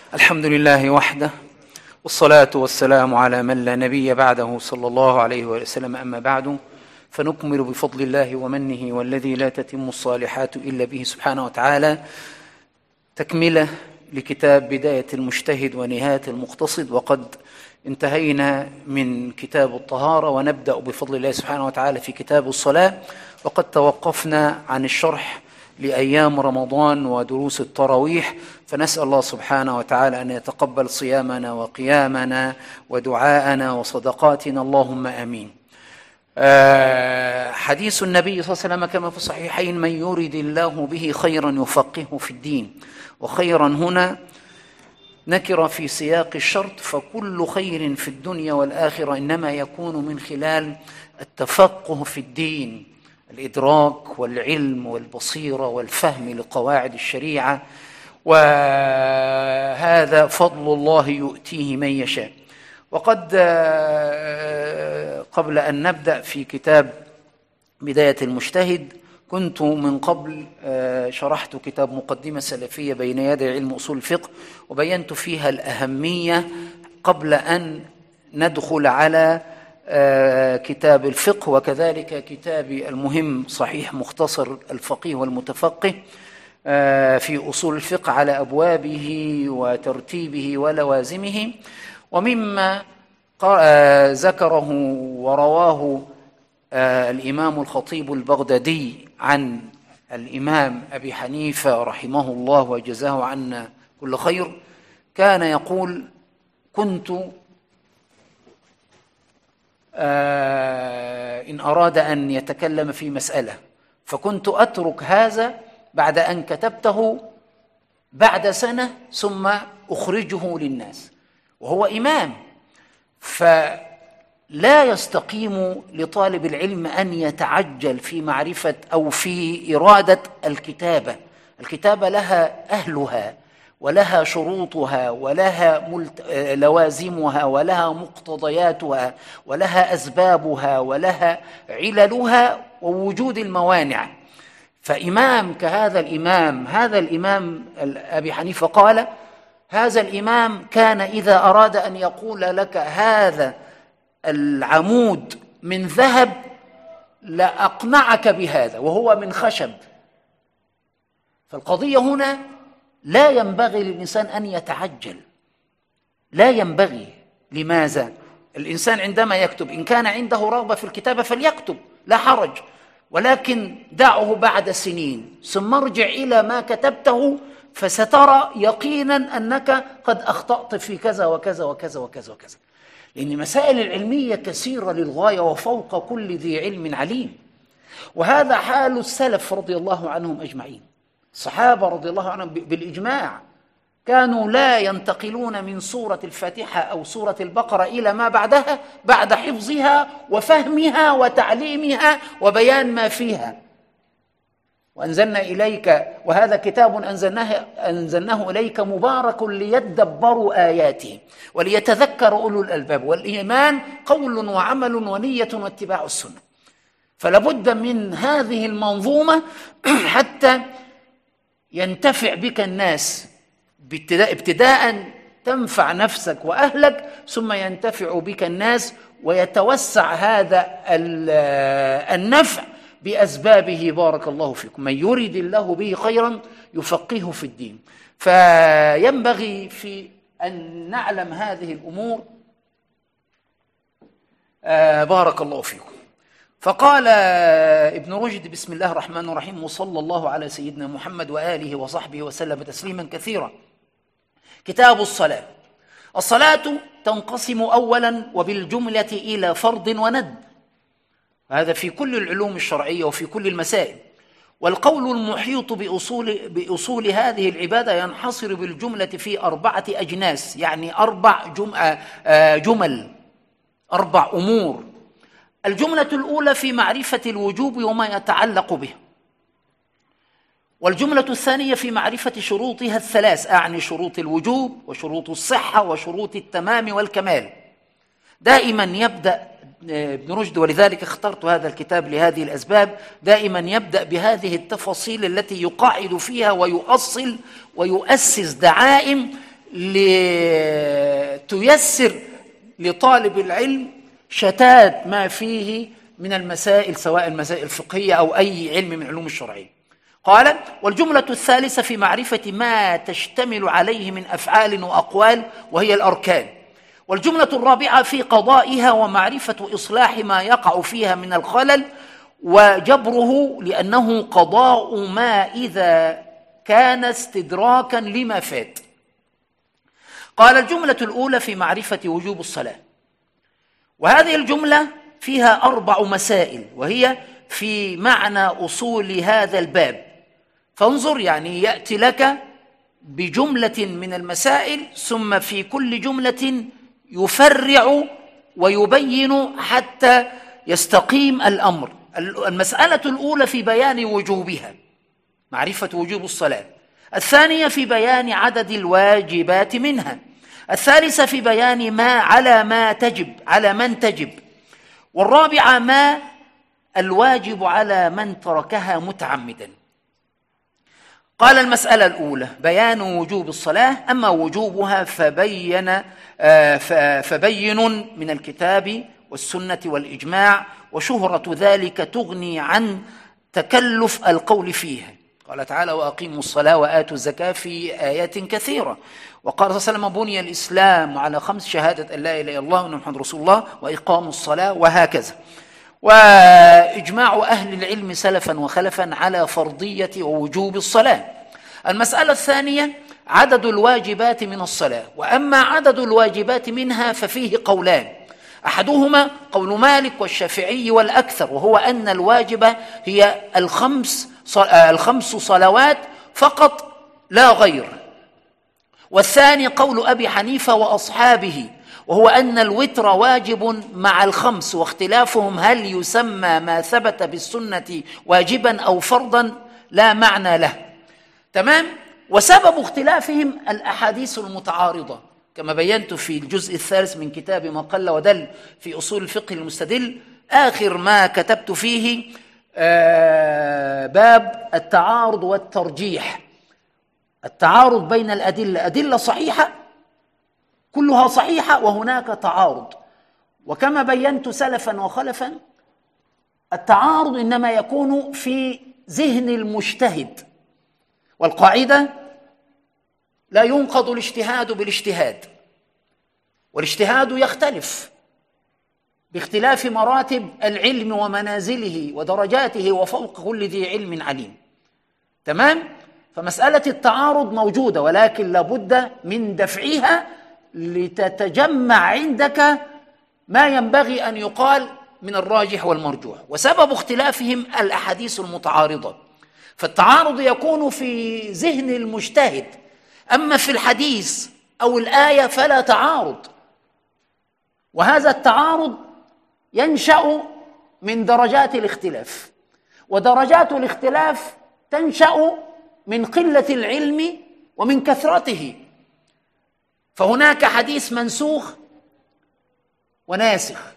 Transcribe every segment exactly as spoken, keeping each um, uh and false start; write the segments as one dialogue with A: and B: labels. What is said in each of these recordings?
A: الحمد لله وحده، والصلاة والسلام على من لا نبي بعده صلى الله عليه وسلم. أما بعد، فنكمل بفضل الله ومنه والذي لا تتم الصالحات إلا به سبحانه وتعالى تكملة لكتاب بداية المجتهد ونهاية المقتصد، وقد انتهينا من كتاب الطهارة ونبدأ بفضل الله سبحانه وتعالى في كتاب الصلاة، وقد توقفنا عن الشرح لأيام رمضان ودروس التراويح، فنسأل الله سبحانه وتعالى أن يتقبل صيامنا وقيامنا ودعاءنا وصدقاتنا، اللهم آمين. حديث النبي صلى الله عليه وسلم كما في الصحيحين: من يرد الله به خيرا يفقهه في الدين. وخيرا هنا نكر في سياق الشرط، فكل خير في الدنيا والآخرة إنما يكون من خلال التفقه في الدين، الإدراك والعلم والبصيرة والفهم لقواعد الشريعة، وهذا فضل الله يؤتيه من يشاء. وقد قبل أن نبدأ في كتاب بداية المجتهد كنت من قبل شرحت كتاب مقدمة سلفية بين يدي علم أصول الفقه، وبينت فيها الأهمية قبل أن ندخل على كتاب الفقه، وكذلك كتابي المهم صحيح مختصر الفقيه والمتفقه في أصول الفقه على أبوابه وترتيبه ولوازمه. ومما ذكره ورواه الإمام الخطيب البغدادي عن الإمام أبي حنيفة رحمه الله وجزاه عنا كل خير، كان يقول: كنت إن أراد أن يتكلم في مسألة فكنت أترك هذا بعد أن كتبته بعد سنة ثم أخرجه للناس، وهو إمام. فلا يستقيم لطالب العلم أن يتعجل في معرفة أو في إرادة الكتابة. الكتابة لها أهلها ولها شروطها ولها لوازمها ولها مقتضياتها ولها أسبابها ولها عللها ووجود الموانع. فإمام كهذا الإمام، هذا الإمام أبي حنيفة قال: هذا الإمام كان إذا أراد أن يقول لك هذا العمود من ذهب لأقنعك بهذا وهو من خشب. فالقضية هنا لا ينبغي للإنسان أن يتعجل، لا ينبغي. لماذا؟ الإنسان عندما يكتب إن كان عنده رغبة في الكتابة فليكتب، لا حرج، ولكن دعه بعد سنين ثم ارجع إلى ما كتبته، فسترى يقينا أنك قد أخطأت في كذا وكذا وكذا وكذا وكذا، لأن المسائل العلمية كثيرة للغاية وفوق كل ذي علم عليم. وهذا حال السلف رضي الله عنهم أجمعين. الصحابة رضي الله عنهم بالإجماع كانوا لا ينتقلون من سورة الفاتحة أو سورة البقرة إلى ما بعدها بعد حفظها وفهمها وتعليمها وبيان ما فيها. وأنزلنا إليك، وهذا كتاب أنزلناه, أنزلناه إليك مبارك ليدبروا آياته وليتذكر أولو الألباب. والإيمان قول وعمل ونية واتباع السنة. فلابد من هذه المنظومة حتى ينتفع بك الناس، ابتداء, ابتداء تنفع نفسك وأهلك، ثم ينتفع بك الناس ويتوسع هذا النفع بأسبابه. بارك الله فيكم. من يريد الله به خيرا يفقهه في الدين. فينبغي في أن نعلم هذه الأمور. آه بارك الله فيكم. فقال ابن رشد: بسم الله الرحمن الرحيم، وصلى الله على سيدنا محمد وآله وصحبه وسلم تسليما كثيرا. كتاب الصلاة. الصلاة تنقسم أولا وبالجملة إلى فرض وند، هذا في كل العلوم الشرعية وفي كل المسائل. والقول المحيط بأصول, بأصول هذه العبادة ينحصر بالجملة في أربعة أجناس، يعني أربع جمل، أربع أمور. الجملة الأولى في معرفة الوجوب وما يتعلق به، والجملة الثانية في معرفة شروطها الثلاث، أعني شروط الوجوب وشروط الصحة وشروط التمام والكمال. دائما يبدأ ابن رشد، ولذلك اخترت هذا الكتاب لهذه الأسباب، دائما يبدأ بهذه التفاصيل التي يقاعد فيها ويؤصل ويؤسس دعائم لتيسر لطالب العلم شتات ما فيه من المسائل، سواء المسائل الفقهية أو أي علم من علوم الشرعية. قال: والجملة الثالثة في معرفة ما تشتمل عليه من أفعال وأقوال وهي الأركان. والجملة الرابعة في قضائها ومعرفة إصلاح ما يقع فيها من الخلل وجبره، لأنه قضاء ما إذا كان استدراكا لما فات. قال: الجملة الأولى في معرفة وجوب الصلاة، وهذه الجملة فيها أربع مسائل، وهي في معنى أصول هذا الباب. فانظر، يعني يأتي لك بجملة من المسائل، ثم في كل جملة يفرع ويبين حتى يستقيم الأمر. المسألة الأولى في بيان وجوبها، معرفة وجوب الصلاة. الثانية في بيان عدد الواجبات منها. الثالثة في بيان ما على ما تجب على من تجب. والرابعة ما الواجب على من تركها متعمدا. قال: المسألة الأولى بيان وجوب الصلاة. أما وجوبها فبين فبين من الكتاب والسنة والإجماع، وشهرة ذلك تغني عن تكلف القول فيها. قال تعالى: وأقيموا الصلاة وآتوا الزكاة في آيات كثيرة. وقال صلى الله عليه وسلم: بني الإسلام على خمس: شهادة أن لا إله إلا الله وأن محمد رسول الله، وإقام الصلاة، وهكذا. وإجماع أهل العلم سلفا وخلفا على فرضية ووجوب الصلاة. المسألة الثانية عدد الواجبات من الصلاة. وأما عدد الواجبات منها ففيه قولان، أحدهما قول مالك والشافعي والأكثر، وهو أن الواجب هي الخمس الخمس صلوات فقط لا غير. والثاني قول أبي حنيفة وأصحابه، وهو أن الوتر واجب مع الخمس، واختلافهم هل يسمى ما ثبت بالسنة واجبا أو فرضا لا معنى له. تمام؟ وسبب اختلافهم الأحاديث المتعارضة، كما بينت في الجزء الثالث من كتاب ما قل ودل في أصول الفقه المستدل، آخر ما كتبت فيه باب التعارض والترجيح. التعارض بين الأدلة، أدلة صحيحة كلها صحيحة وهناك تعارض. وكما بينت سلفا وخلفا، التعارض إنما يكون في ذهن المجتهد، والقاعدة لا ينقض الاجتهاد بالاجتهاد، والاجتهاد يختلف باختلاف مراتب العلم ومنازله ودرجاته، وفوق كل ذي علم عليم. تمام؟ فمسألة التعارض موجودة، ولكن لابد من دفعها لتتجمع عندك ما ينبغي أن يقال من الراجح والمرجوح. وسبب اختلافهم الأحاديث المتعارضة، فالتعارض يكون في ذهن المجتهد، أما في الحديث أو الآية فلا تعارض. وهذا التعارض ينشأ من درجات الاختلاف، ودرجات الاختلاف تنشأ من قلة العلم ومن كثرته. فهناك حديث منسوخ وناسخ،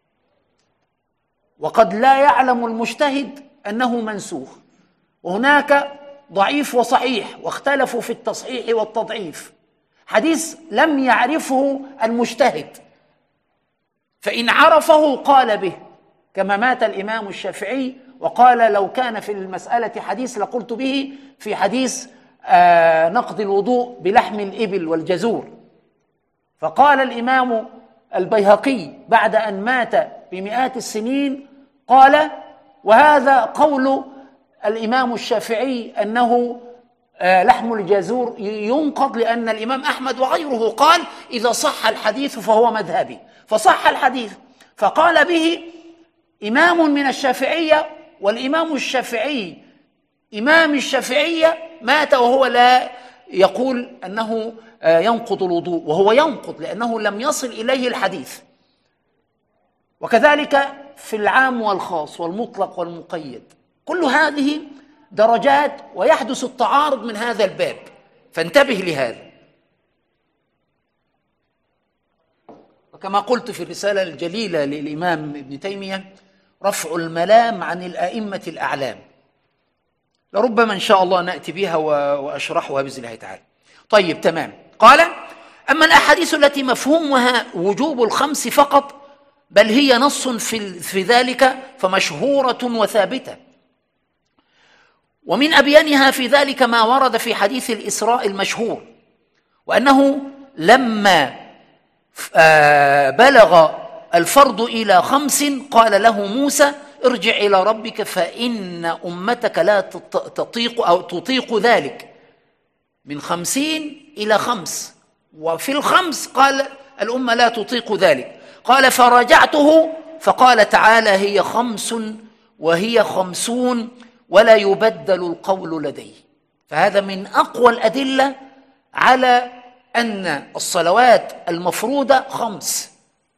A: وقد لا يعلم المجتهد أنه منسوخ. وهناك ضعيف وصحيح، واختلفوا في التصحيح والتضعيف. حديث لم يعرفه المجتهد، فإن عرفه قال به، كما مات الإمام الشافعي وقال: لو كان في المسألة حديث لقلت به في حديث آه نقض الوضوء بلحم الإبل والجزور. فقال الإمام البيهقي بعد أن مات بمئات السنين، قال: وهذا قول الإمام الشافعي أنه آه لحم الجزور ينقض، لأن الإمام أحمد وغيره قال: إذا صح الحديث فهو مذهبي. فصح الحديث، فقال به إمام من الشافعية، والإمام الشافعي إمام الشافعية مات وهو لا يقول أنه ينقض الوضوء، وهو ينقض لأنه لم يصل إليه الحديث. وكذلك في العام والخاص والمطلق والمقيد، كل هذه درجات، ويحدث التعارض من هذا الباب، فانتبه لهذا. وكما قلت في الرسالة الجليلة للإمام ابن تيمية: رفع الملام عن الأئمة الأعلام، لربما إن شاء الله نأتي بها وأشرحها بإذن الله تعالى. طيب، تمام. قال: أما الأحاديث التي مفهومها وجوب الخمس فقط بل هي نص في, في ذلك فمشهورة وثابتة، ومن أبيانها في ذلك ما ورد في حديث الإسراء المشهور، وأنه لما بلغ الفرض إلى خمس قال له موسى: ارجع إلى ربك فإن أمتك لا تطيق أو تطيق ذلك، من خمسين إلى خمس، وفي الخمس قال الأمة لا تطيق ذلك. قال: فرجعته فقال تعالى: هي خمس وهي خمسون ولا يبدل القول لدي. فهذا من أقوى الأدلة على أن الصلوات المفروضة خمس،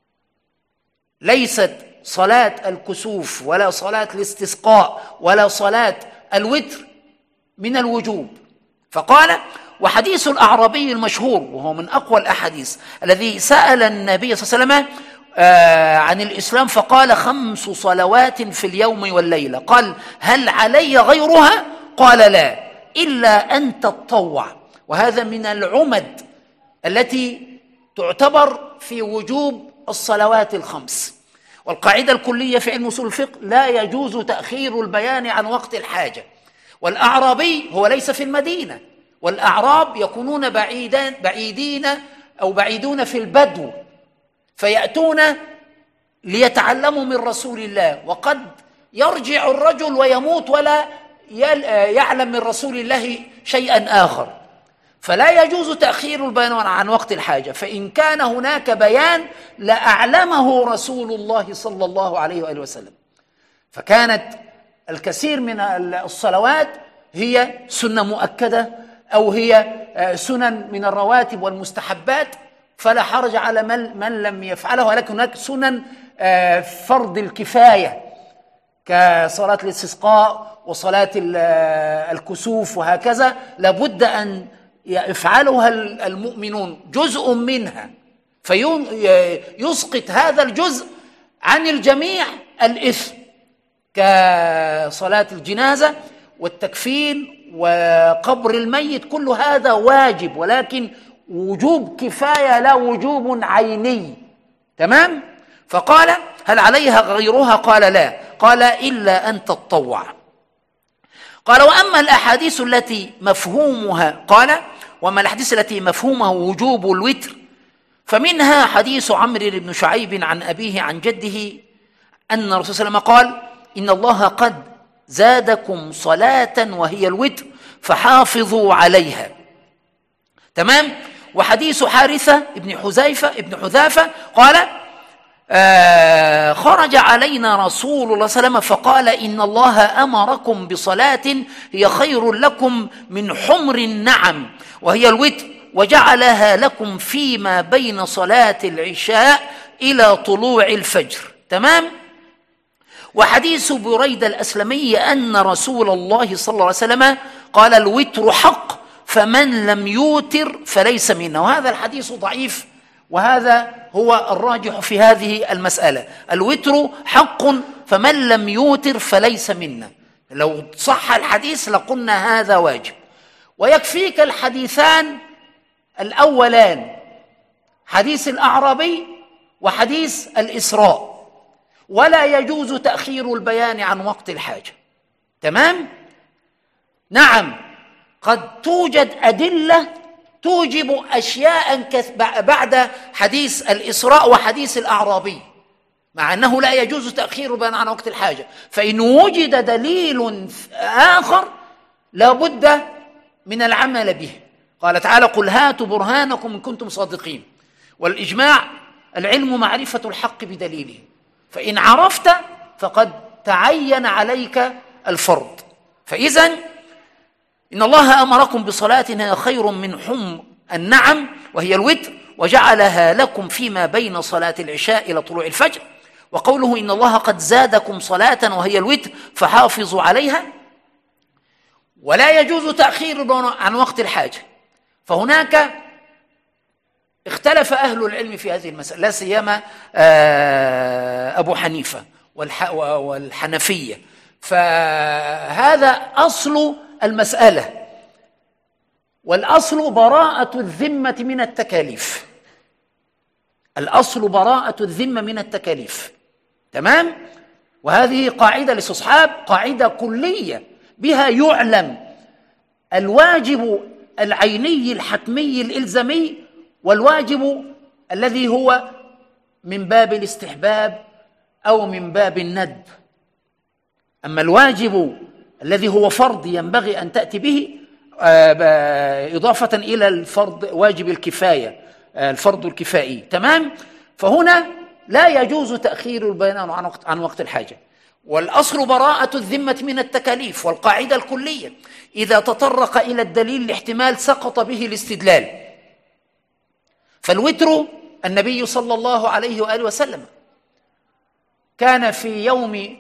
A: ليست صلاة الكسوف ولا صلاة الاستسقاء ولا صلاة الوتر من الوجوب. فقال: وحديث الأعرابي المشهور، وهو من أقوى الأحاديث، الذي سأل النبي صلى الله عليه وسلم عن الإسلام فقال: خمس صلوات في اليوم والليلة. قال: هل علي غيرها؟ قال: لا، إلا أن تتطوع. وهذا من العمد التي تعتبر في وجوب الصلوات الخمس. والقاعدة الكلية في علم أصول الفقه: لا يجوز تأخير البيان عن وقت الحاجة. والأعرابي هو ليس في المدينة، والأعراب يكونون بعيدان بعيدين أو بعيدون في البدو، فيأتون ليتعلموا من رسول الله، وقد يرجع الرجل ويموت ولا يعلم من رسول الله شيئا آخر، فلا يجوز تأخير البيان عن وقت الحاجة. فإن كان هناك بيان لأعلمه رسول الله صلى الله عليه وآله وسلم. فكانت الكثير من الصلوات هي سنة مؤكدة أو هي سنن من الرواتب والمستحبات، فلا حرج على من لم يفعله، ولكن هناك سنن فرض الكفاية كصلاة الاستسقاء وصلاة الكسوف وهكذا، لابد أن يفعلها المؤمنون جزء منها، فيسقط هذا الجزء عن الجميع الإثم، كصلاة الجنازة والتكفين وقبر الميت، كل هذا واجب، ولكن وجوب كفاية لا وجوب عيني. تمام؟ فقال: هل عليها غيرها؟ قال: لا. قال: إلا أن تتطوع. قال: وأما الأحاديث التي مفهومها قال وأما الأحاديث التي مفهومها وجوب الوتر فمنها حديث عمرو بن شعيب عن أبيه عن جده أن الرسول صلى الله عليه وسلم قال: إن الله قد زادكم صلاة وهي الوتر فحافظوا عليها. تمام؟ وحديث حارثة ابن حذيفة ابن حذافة قال: آه خرج علينا رسول الله صلى الله عليه وسلم فقال: إن الله أمركم بصلاة هي خير لكم من حمر النعم وهي الوتر، وجعلها لكم فيما بين صلاة العشاء إلى طلوع الفجر. تمام؟ وحديث بريدة الأسلمي أن رسول الله صلى الله عليه وسلم قال: الوتر حق فمن لم يوتر فليس منا. وهذا الحديث ضعيف، وهذا هو الراجح في هذه المسألة. الوتر حق فمن لم يوتر فليس منا. لو صح الحديث لقلنا هذا واجب. ويكفيك الحديثان الأولان، حديث الأعرابي وحديث الإسراء، ولا يجوز تأخير البيان عن وقت الحاجة. تمام؟ نعم، قد توجد أدلة توجب أشياء بعد حديث الإسراء وحديث الأعرابي، مع أنه لا يجوز تأخير البيان عن وقت الحاجة. فإن وجد دليل آخر لا بد من العمل به. قال تعالى: قل هاتوا برهانكم إن كنتم صادقين. والإجماع العلم معرفة الحق بدليله، فإن عرفت فقد تعين عليك الفرض. فإذن إن الله أمركم بصلاة هي خير من حمر النعم وهي الوتر، وجعلها لكم فيما بين صلاة العشاء إلى طلوع الفجر. وقوله: إن الله قد زادكم صلاة وهي الوتر فحافظوا عليها، ولا يجوز تأخير عن وقت الحاجة. فهناك اختلف أهل العلم في هذه المسألة، لا سيما أبو حنيفة والحنفية. فهذا أصل المسألة. والأصل براءة الذمة من التكاليف. الأصل براءة الذمة من التكاليف. تمام؟ وهذه قاعدة الاستصحاب، قاعدة كلية بها يعلم الواجب العيني الحتمي الإلزامي والواجب الذي هو من باب الاستحباب أو من باب الندب. أما الواجب الذي هو فرض ينبغي أن تأتي به إضافة إلى الفرض واجب الكفاية، الفرض الكفائي. تمام؟ فهنا لا يجوز تأخير البيان عن وقت عن وقت الحاجة. والأصل براءة الذمة من التكاليف، والقاعدة الكلية إذا تطرق إلى الدليل الاحتمال سقط به الاستدلال. فالوتر النبي صلى الله عليه وآله وسلم كان في يوم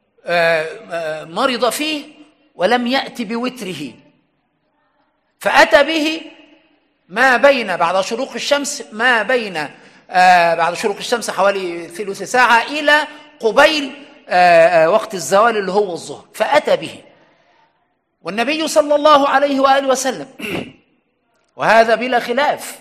A: مرض فيه ولم يأتي بوتره، فأتى به ما بين بعد شروق الشمس ما بين آه بعد شروق الشمس حوالي ثلث ساعة إلى قبيل آه وقت الزوال اللي هو الظهر، فأتى به. والنبي صلى الله عليه وآله وسلم وهذا بلا خلاف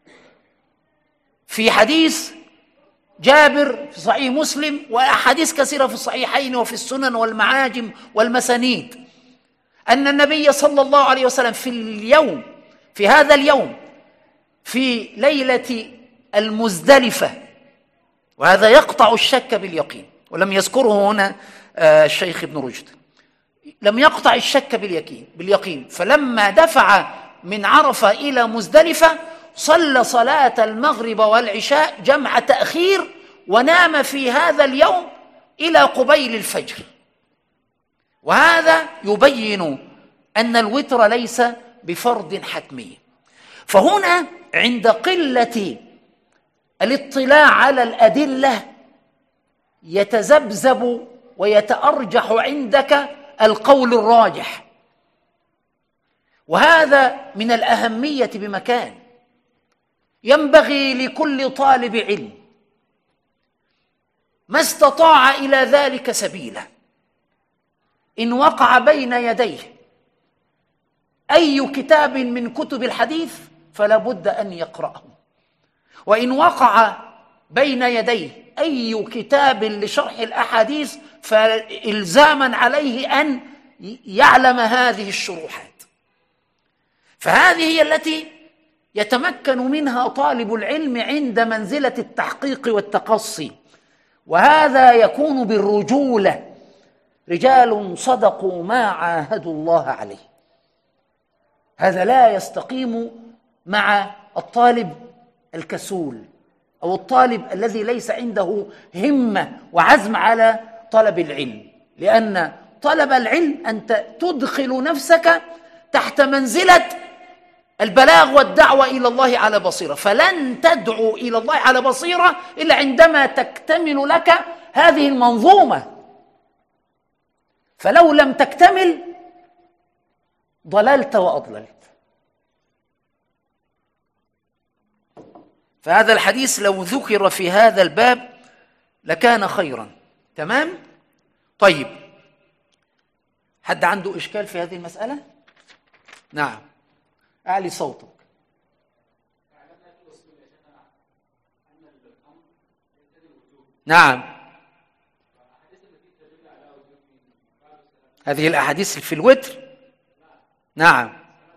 A: في حديث جابر في صحيح مسلم وأحاديث كثيرة في الصحيحين وفي السنن والمعاجم والمسانيد أن النبي صلى الله عليه وسلم في اليوم في هذا اليوم في ليلة المزدلفة، وهذا يقطع الشك باليقين، ولم يذكره هنا الشيخ ابن رشد، لم يقطع الشك باليقين باليقين فلما دفع من عرفة إلى مزدلفة صلى صلاة المغرب والعشاء جمع تأخير، ونام في هذا اليوم إلى قبيل الفجر. وهذا يبين أن الوتر ليس بفرض حتمي. فهنا عند قلة الاطلاع على الأدلة يتذبذب ويتأرجح عندك القول الراجح، وهذا من الأهمية بمكان. ينبغي لكل طالب علم ما استطاع إلى ذلك سبيلا إن وقع بين يديه أي كتاب من كتب الحديث فلا بد أن يقرأه، وإن وقع بين يديه أي كتاب لشرح الأحاديث فإلزاما عليه أن يعلم هذه الشروحات. فهذه هي التي يتمكن منها طالب العلم عند منزلة التحقيق والتقصي، وهذا يكون بالرجولة، رجال صدقوا ما عاهدوا الله عليه. هذا لا يستقيم مع الطالب الكسول أو الطالب الذي ليس عنده همة وعزم على طلب العلم، لأن طلب العلم أنت تدخل نفسك تحت منزلة البلاغ والدعوة إلى الله على بصيرة، فلن تدعو إلى الله على بصيرة إلا عندما تكتمل لك هذه المنظومة، فلو لم تكتمل ضللت وأضللت. فهذا الحديث لو ذكر في هذا الباب لكان خيرا. تمام؟ طيب، حد عنده إشكال في هذه المسألة؟ نعم، أعلي صوتك. نعم، هذه الأحاديث في الوتر. نعم،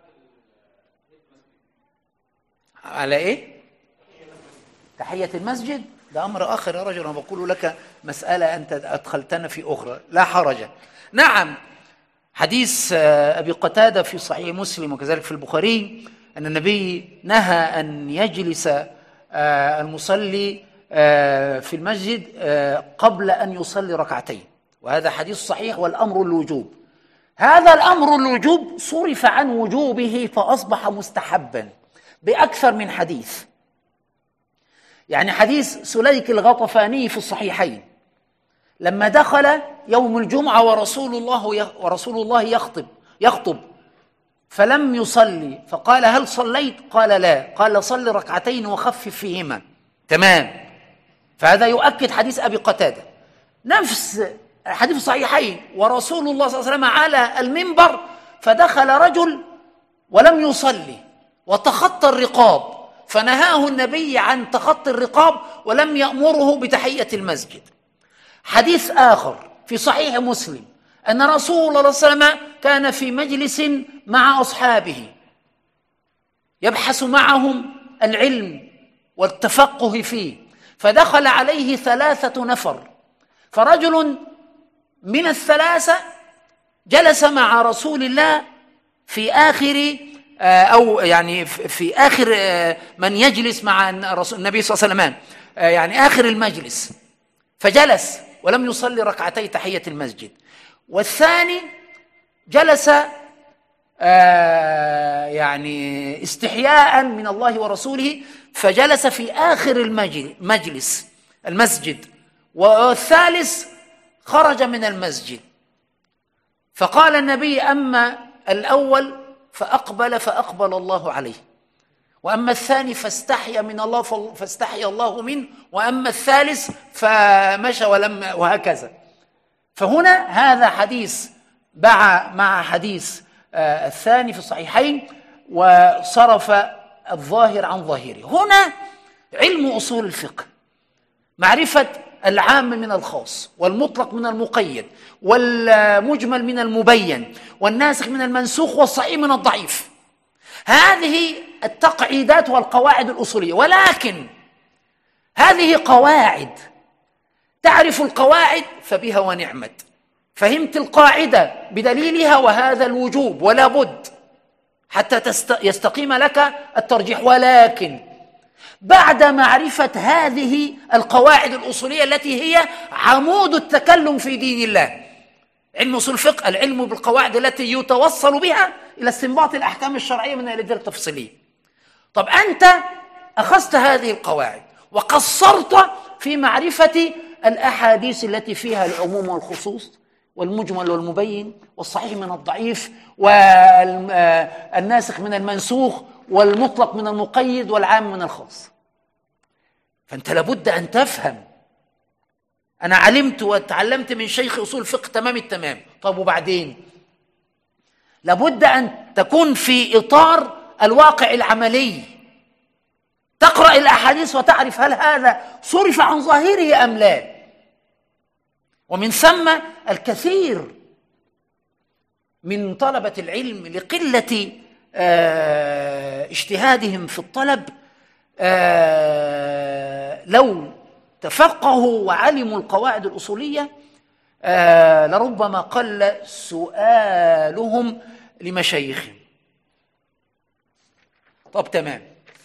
A: على إيه؟ تحية المسجد ده أمر آخر يا رجل، أنا بقول لك مسألة أنت أدخلتنا في أخرى، لا حرج. نعم، حديث أبي قتادة في صحيح مسلم وكذلك في البخاري أن النبي نهى أن يجلس المصلي في المسجد قبل أن يصلي ركعتين، وهذا حديث صحيح، والأمر الوجوب. هذا الأمر الوجوب صرف عن وجوبه فأصبح مستحبا بأكثر من حديث. يعني حديث سليك الغطفاني في الصحيحين لما دخل يوم الجمعة ورسول الله ورسول الله يخطب يخطب فلم يصلي، فقال هل صليت؟ قال لا، قال صل ركعتين وخفف فيهما. تمام. فهذا يؤكد حديث أبي قتادة. نفس حديث الصحيحين ورسول الله صلى الله عليه وسلم على المنبر فدخل رجل ولم يصلي وتخطى الرقاب، فنهاه النبي عن تخطي الرقاب ولم يأمره بتحية المسجد. حديث آخر في صحيح مسلم أن رسول الله صلى الله عليه وسلم كان في مجلس مع أصحابه يبحث معهم العلم والتفقه فيه، فدخل عليه ثلاثة نفر، فرجل من الثلاثة جلس مع رسول الله في آخر أو يعني في آخر من يجلس مع النبي صلى الله عليه وسلم، يعني آخر المجلس، فجلس ولم يصلي ركعتي تحية المسجد. والثاني جلس يعني استحياء من الله ورسوله، فجلس في آخر المجلس المسجد. والثالث خرج من المسجد. فقال النبي: أما الأول فأقبل فأقبل الله عليه، وأما الثاني فاستحيا من الله فاستحيا الله منه، وأما الثالث فمشى ولم، وهكذا. فهنا هذا حديث مع حديث الثاني في الصحيحين، وصرف الظاهر عن ظاهره. هنا علم أصول الفقه، معرفة العام من الخاص، والمطلق من المقيد، والمجمل من المبين، والناسخ من المنسوخ، والصحيح من الضعيف. هذه التقعيدات والقواعد الأصولية. ولكن هذه قواعد، تعرف القواعد فبها ونعمت، فهمت القاعدة بدليلها وهذا الوجوب ولا بد حتى يستقيم لك الترجيح. ولكن بعد معرفة هذه القواعد الأصولية التي هي عمود التكلم في دين الله، علم أصول الفقه العلم بالقواعد التي يتوصل بها إلى استنباط الأحكام الشرعية من الأدلة التفصيلية. طب أنت أخذت هذه القواعد وقصرت في معرفة الأحاديث التي فيها العموم والخصوص، والمجمل والمبين، والصحيح من الضعيف، والناسخ من المنسوخ، والمطلق من المقيد، والعام من الخاص. فأنت لابد أن تفهم. أنا علمت وتعلمت من شيخ أصول الفقه تمام التمام. طب وبعدين؟ لابد أن تكون في إطار الواقع العملي، تقرأ الأحاديث وتعرف هل هذا صرف عن ظاهره أم لا. ومن ثم الكثير من طلبة العلم لقلة اجتهادهم في الطلب لو تفقهوا وعلموا القواعد الأصولية لربما قل سؤالهم لمشايخهم. طب تمام.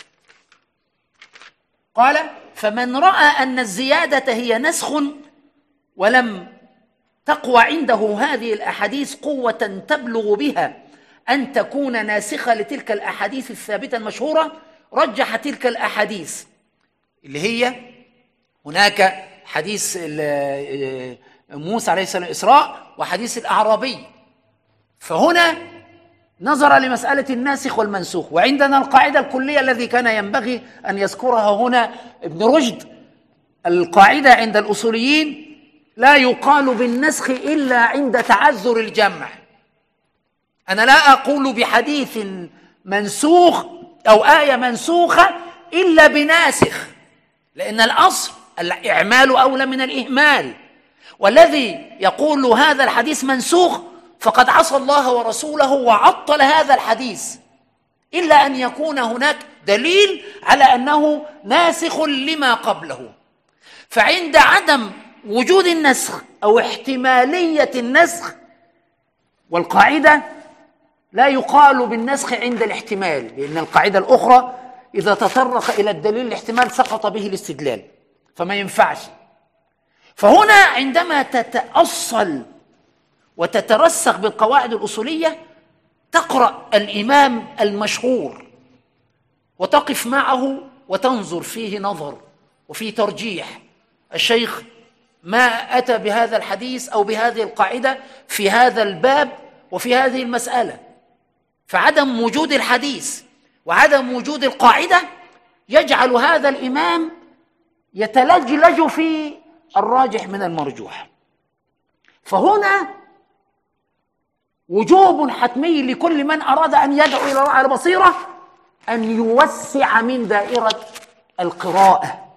A: قال: فمن رأى أن الزيادة هي نسخ ولم تقوى عنده هذه الأحاديث قوة تبلغ بها أن تكون ناسخة لتلك الأحاديث الثابتة المشهورة، رجح تلك الأحاديث اللي هي هناك حديث موسى عليه السلام الإسراء وحديث الأعرابي. فهنا نظر لمسألة الناسخ والمنسوخ. وعندنا القاعدة الكلية الذي كان ينبغي أن يذكرها هنا ابن رشد. القاعدة عند الأصوليين: لا يقال بالنسخ إلا عند تعذر الجمع. أنا لا أقول بحديث منسوخ أو آية منسوخة إلا بناسخ، لأن الأصل الإعمال أولى من الإهمال. والذي يقول هذا الحديث منسوخ فقد عصى الله ورسوله وعطل هذا الحديث، إلا أن يكون هناك دليل على أنه ناسخ لما قبله. فعند عدم وجود النسخ أو احتمالية النسخ، والقاعدة لا يقال بالنسخ عند الاحتمال، لأن القاعدة الأخرى إذا تطرق إلى الدليل الاحتمال سقط به الاستدلال، فما ينفعش. فهنا عندما تتأصل وتترسخ بالقواعد الأصولية تقرأ الإمام المشهور وتقف معه وتنظر فيه نظر وفيه ترجيح. الشيخ ما أتى بهذا الحديث أو بهذه القاعدة في هذا الباب وفي هذه المسألة. فعدم وجود الحديث وعدم وجود القاعدة يجعل هذا الإمام يتلجلج في الراجح من المرجوح. فهنا وجوب حتمي لكل من أراد أن يدعو إلى الله على بصيرة أن يوسع من دائرة القراءة.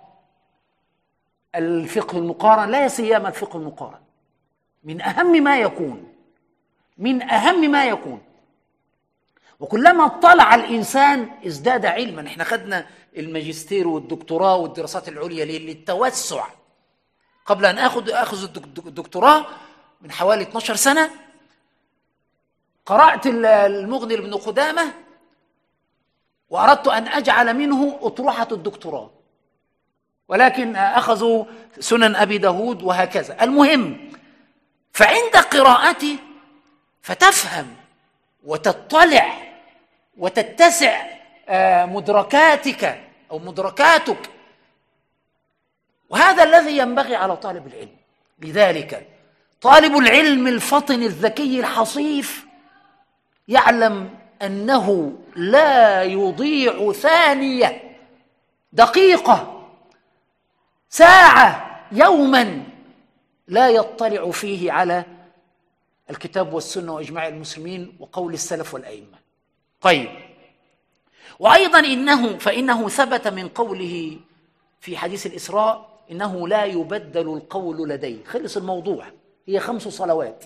A: الفقه المقارن، لا سيما الفقه المقارن، من أهم ما يكون من أهم ما يكون وكلما اطلع الإنسان ازداد علما. احنا خدنا الماجستير والدكتوراه والدراسات العليا للتوسع. قبل أن أخذ أخذ الدكتوراه من حوالي اثناشر سنة قرأت المغني لابن قدامة وأردت أن أجعل منه أطروحة الدكتوراه، ولكن أخذوا سنن أبي داود وهكذا. المهم، فعند قراءتي فتفهم وتطلع وتتسع مدركاتك أو مدركاتك، وهذا الذي ينبغي على طالب العلم. لذلك طالب العلم الفطن الذكي الحصيف يعلم أنه لا يضيع ثانية، دقيقة، ساعة، يوما لا يطلع فيه على الكتاب والسنة وإجماع المسلمين وقول السلف والأئمة. طيب، وأيضا إنه فإنه ثبت من قوله في حديث الإسراء إنه لا يبدل القول لدي. خلص الموضوع، هي خمس صلوات.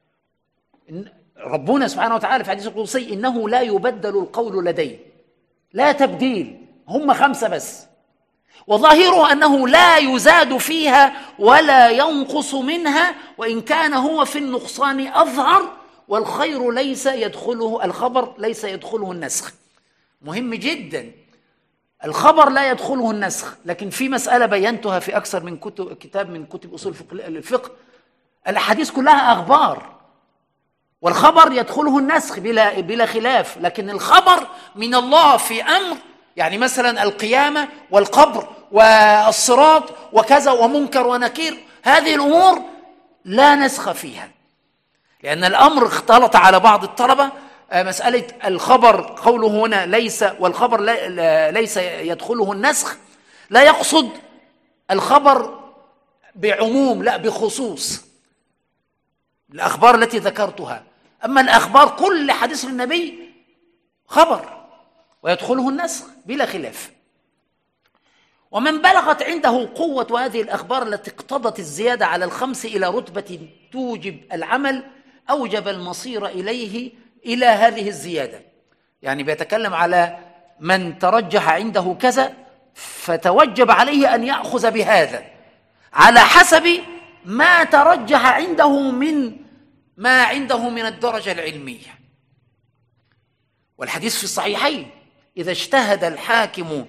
A: ربنا سبحانه وتعالى في حديث القدسي إنه لا يبدل القول لدي، لا تبديل، هم خمسة بس، وظاهره أنه لا يزاد فيها ولا ينقص منها، وإن كان هو في النقصان أظهر، والخير ليس يدخله الخبر ليس يدخله النسخ. مهم جدا، الخبر لا يدخله النسخ. لكن في مسألة بينتها في أكثر من كتب كتاب من كتب أصول الفقه، الأحاديث كلها أخبار، والخبر يدخله النسخ بلا بلا خلاف، لكن الخبر من الله في أمر، يعني مثلا القيامة والقبر والصراط وكذا ومنكر ونكير، هذه الأمور لا نسخ فيها، لأن الأمر اختلط على بعض الطلبة. مسألة الخبر قوله هنا ليس، والخبر ليس يدخله النسخ، لا يقصد الخبر بعموم، لا، بخصوص الأخبار التي ذكرتها. أما الأخبار كل حديث النبي خبر ويدخله النسخ بلا خلاف. ومن بلغت عنده قوة هذه الأخبار التي اقتضت الزيادة على الخمس إلى رتبة توجب العمل، أوجب المصير إليه إلى هذه الزيادة. يعني بيتكلم على من ترجح عنده كذا، فتوجب عليه أن يأخذ بهذا على حسب ما ترجح عنده من ما عنده من الدرجة العلمية. والحديث في الصحيحين: إذا اجتهد الحاكم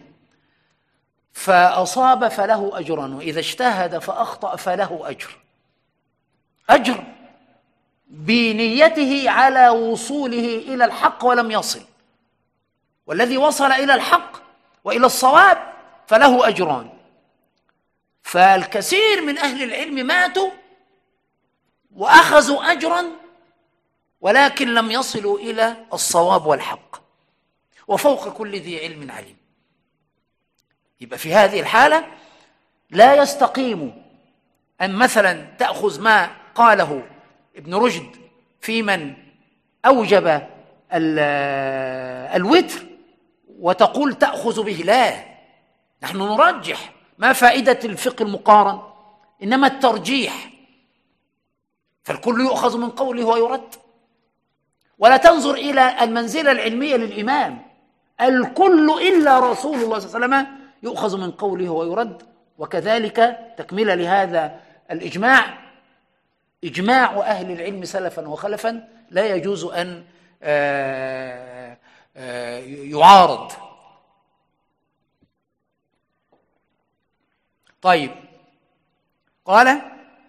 A: فأصاب فله أجران، وإذا اجتهد فأخطأ فله أجر. أجر بنيته على وصوله إلى الحق ولم يصل، والذي وصل إلى الحق وإلى الصواب فله أجران. فالكثير من أهل العلم ماتوا وأخذوا أجرا ولكن لم يصلوا إلى الصواب والحق، وفوق كل ذي علم عليم. يبقى في هذه الحالة لا يستقيم أن مثلا تأخذ ما قاله ابن رشد في من أوجب الوتر وتقول تأخذ به. لا، نحن نرجح. ما فائدة الفقه المقارن؟ إنما الترجيح، فالكل يؤخذ من قوله ويرد. ولا تنظر إلى المنزلة العلمية للإمام، الكل إلا رسول الله صلى الله عليه وسلم يؤخذ من قوله ويرد. وكذلك تكملة لهذا الإجماع، إجماع أهل العلم سلفا وخلفا لا يجوز أن يعارض. طيب، قال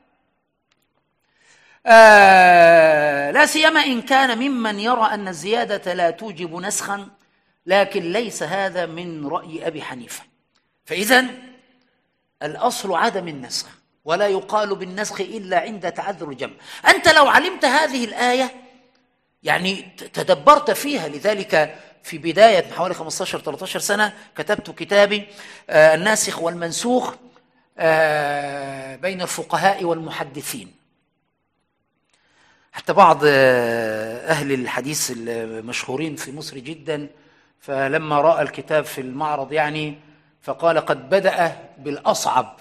A: آه لا سيما إن كان ممن يرى أن الزيادة لا توجب نسخا، لكن ليس هذا من رأي أبي حنيفة. فإذن الأصل عدم النسخ، ولا يقال بالنسخ إلا عند تعذر الجمع. أنت لو علمت هذه الآية يعني تدبرت فيها. لذلك في بداية حوالي خمسة عشر ثلاثة عشر سنة كتبت كتابي آه الناسخ والمنسوخ آه بين الفقهاء والمحدثين. حتى بعض أهل الحديث المشهورين في مصر جدا، فلما رأى الكتاب في المعرض يعني فقال قد بدأ بالأصعب.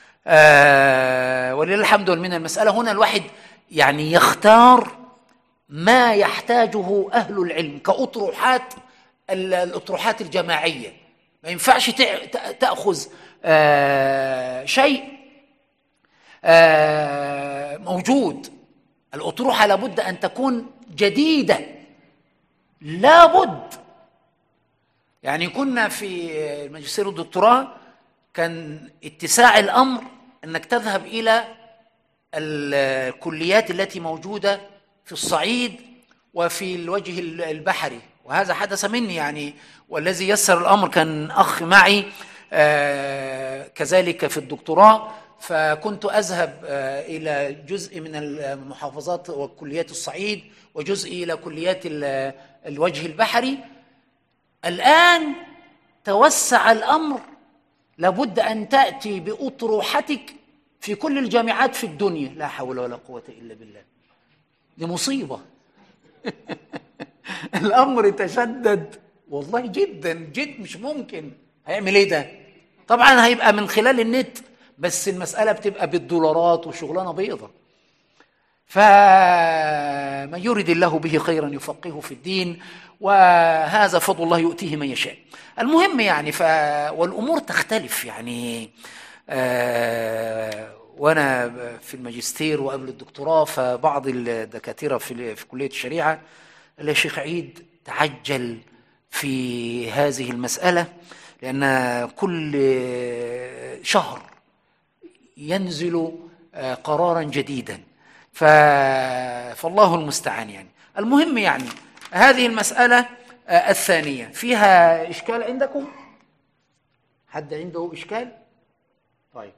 A: آه ولله الحمد والمنة. المسألة هنا الواحد يعني يختار ما يحتاجه أهل العلم كأطروحات، الأطروحات الجماعية. ما ينفعش تأخذ آه شيء آه موجود. الأطروحة لابد أن تكون جديدة، لابد. يعني كنا في الماجستير والدكتوراه كان اتساع الأمر أنك تذهب إلى الكليات التي موجودة في الصعيد وفي الوجه البحري، وهذا حدث مني يعني، والذي يسر الأمر كان أخ معي آه كذلك في الدكتوراه، فكنت أذهب آه إلى جزء من المحافظات وكليات الصعيد وجزء إلى كليات الوجه البحري. الآن توسع الأمر، لابد أن تأتي بأطروحتك في كل الجامعات في الدنيا. لا حول ولا قوة إلا بالله، دي مصيبة. الأمر تشدد والله جدا جد، مش ممكن. هيعمل إيه ده؟ طبعا هيبقى من خلال النت، بس المسألة بتبقى بالدولارات وشغلانة بيضة. فمن يريد الله به خيرا يفقهه في الدين، وهذا فضل الله يؤتيه من يشاء. المهم يعني ف... والأمور تختلف يعني. آه وأنا في الماجستير وقبل الدكتوراه، فبعض الدكاترة في, في كلية الشريعة قال لي: شيخ عيد تعجل في هذه المسألة، لأن كل شهر ينزل قرارا جديدا، ف... فالله المستعان يعني. المهم يعني هذه المسألة الثانية فيها إشكال عندكم؟ حد عنده إشكال؟ طيب.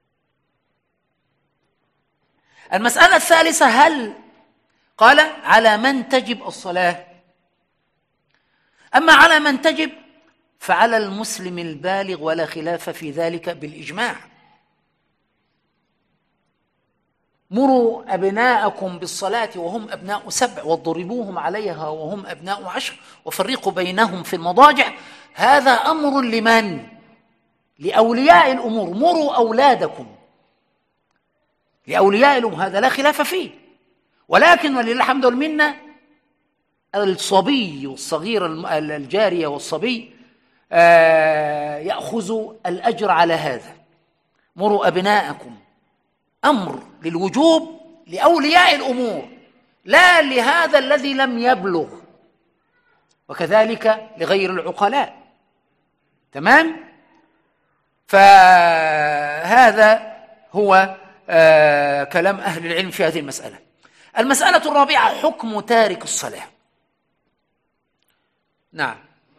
A: المسألة الثالثة: هل قال على من تجب الصلاة؟ أما على من تجب فعلى المسلم البالغ، ولا خلاف في ذلك بالإجماع. مروا أبناءكم بالصلاة وهم أبناء سبع، واضربوهم عليها وهم أبناء عشر، وفرقوا بينهم في المضاجع. هذا أمر لمن؟ لأولياء الأمور. مروا أولادكم لأولياء الأمور، هذا لا خلاف فيه. ولكن ولله الحمد والمنة، الصبي والصغير الجارية والصبي يأخذ الأجر على هذا. مروا أبناءكم، أمر للوجوب لأولياء الأمور، لا لهذا الذي لم يبلغ، وكذلك لغير العقلاء. تمام؟ فهذا هو آه كلام أهل العلم في هذه المسألة. المسألة الرابعة: حكم تارك الصلاة. نعم.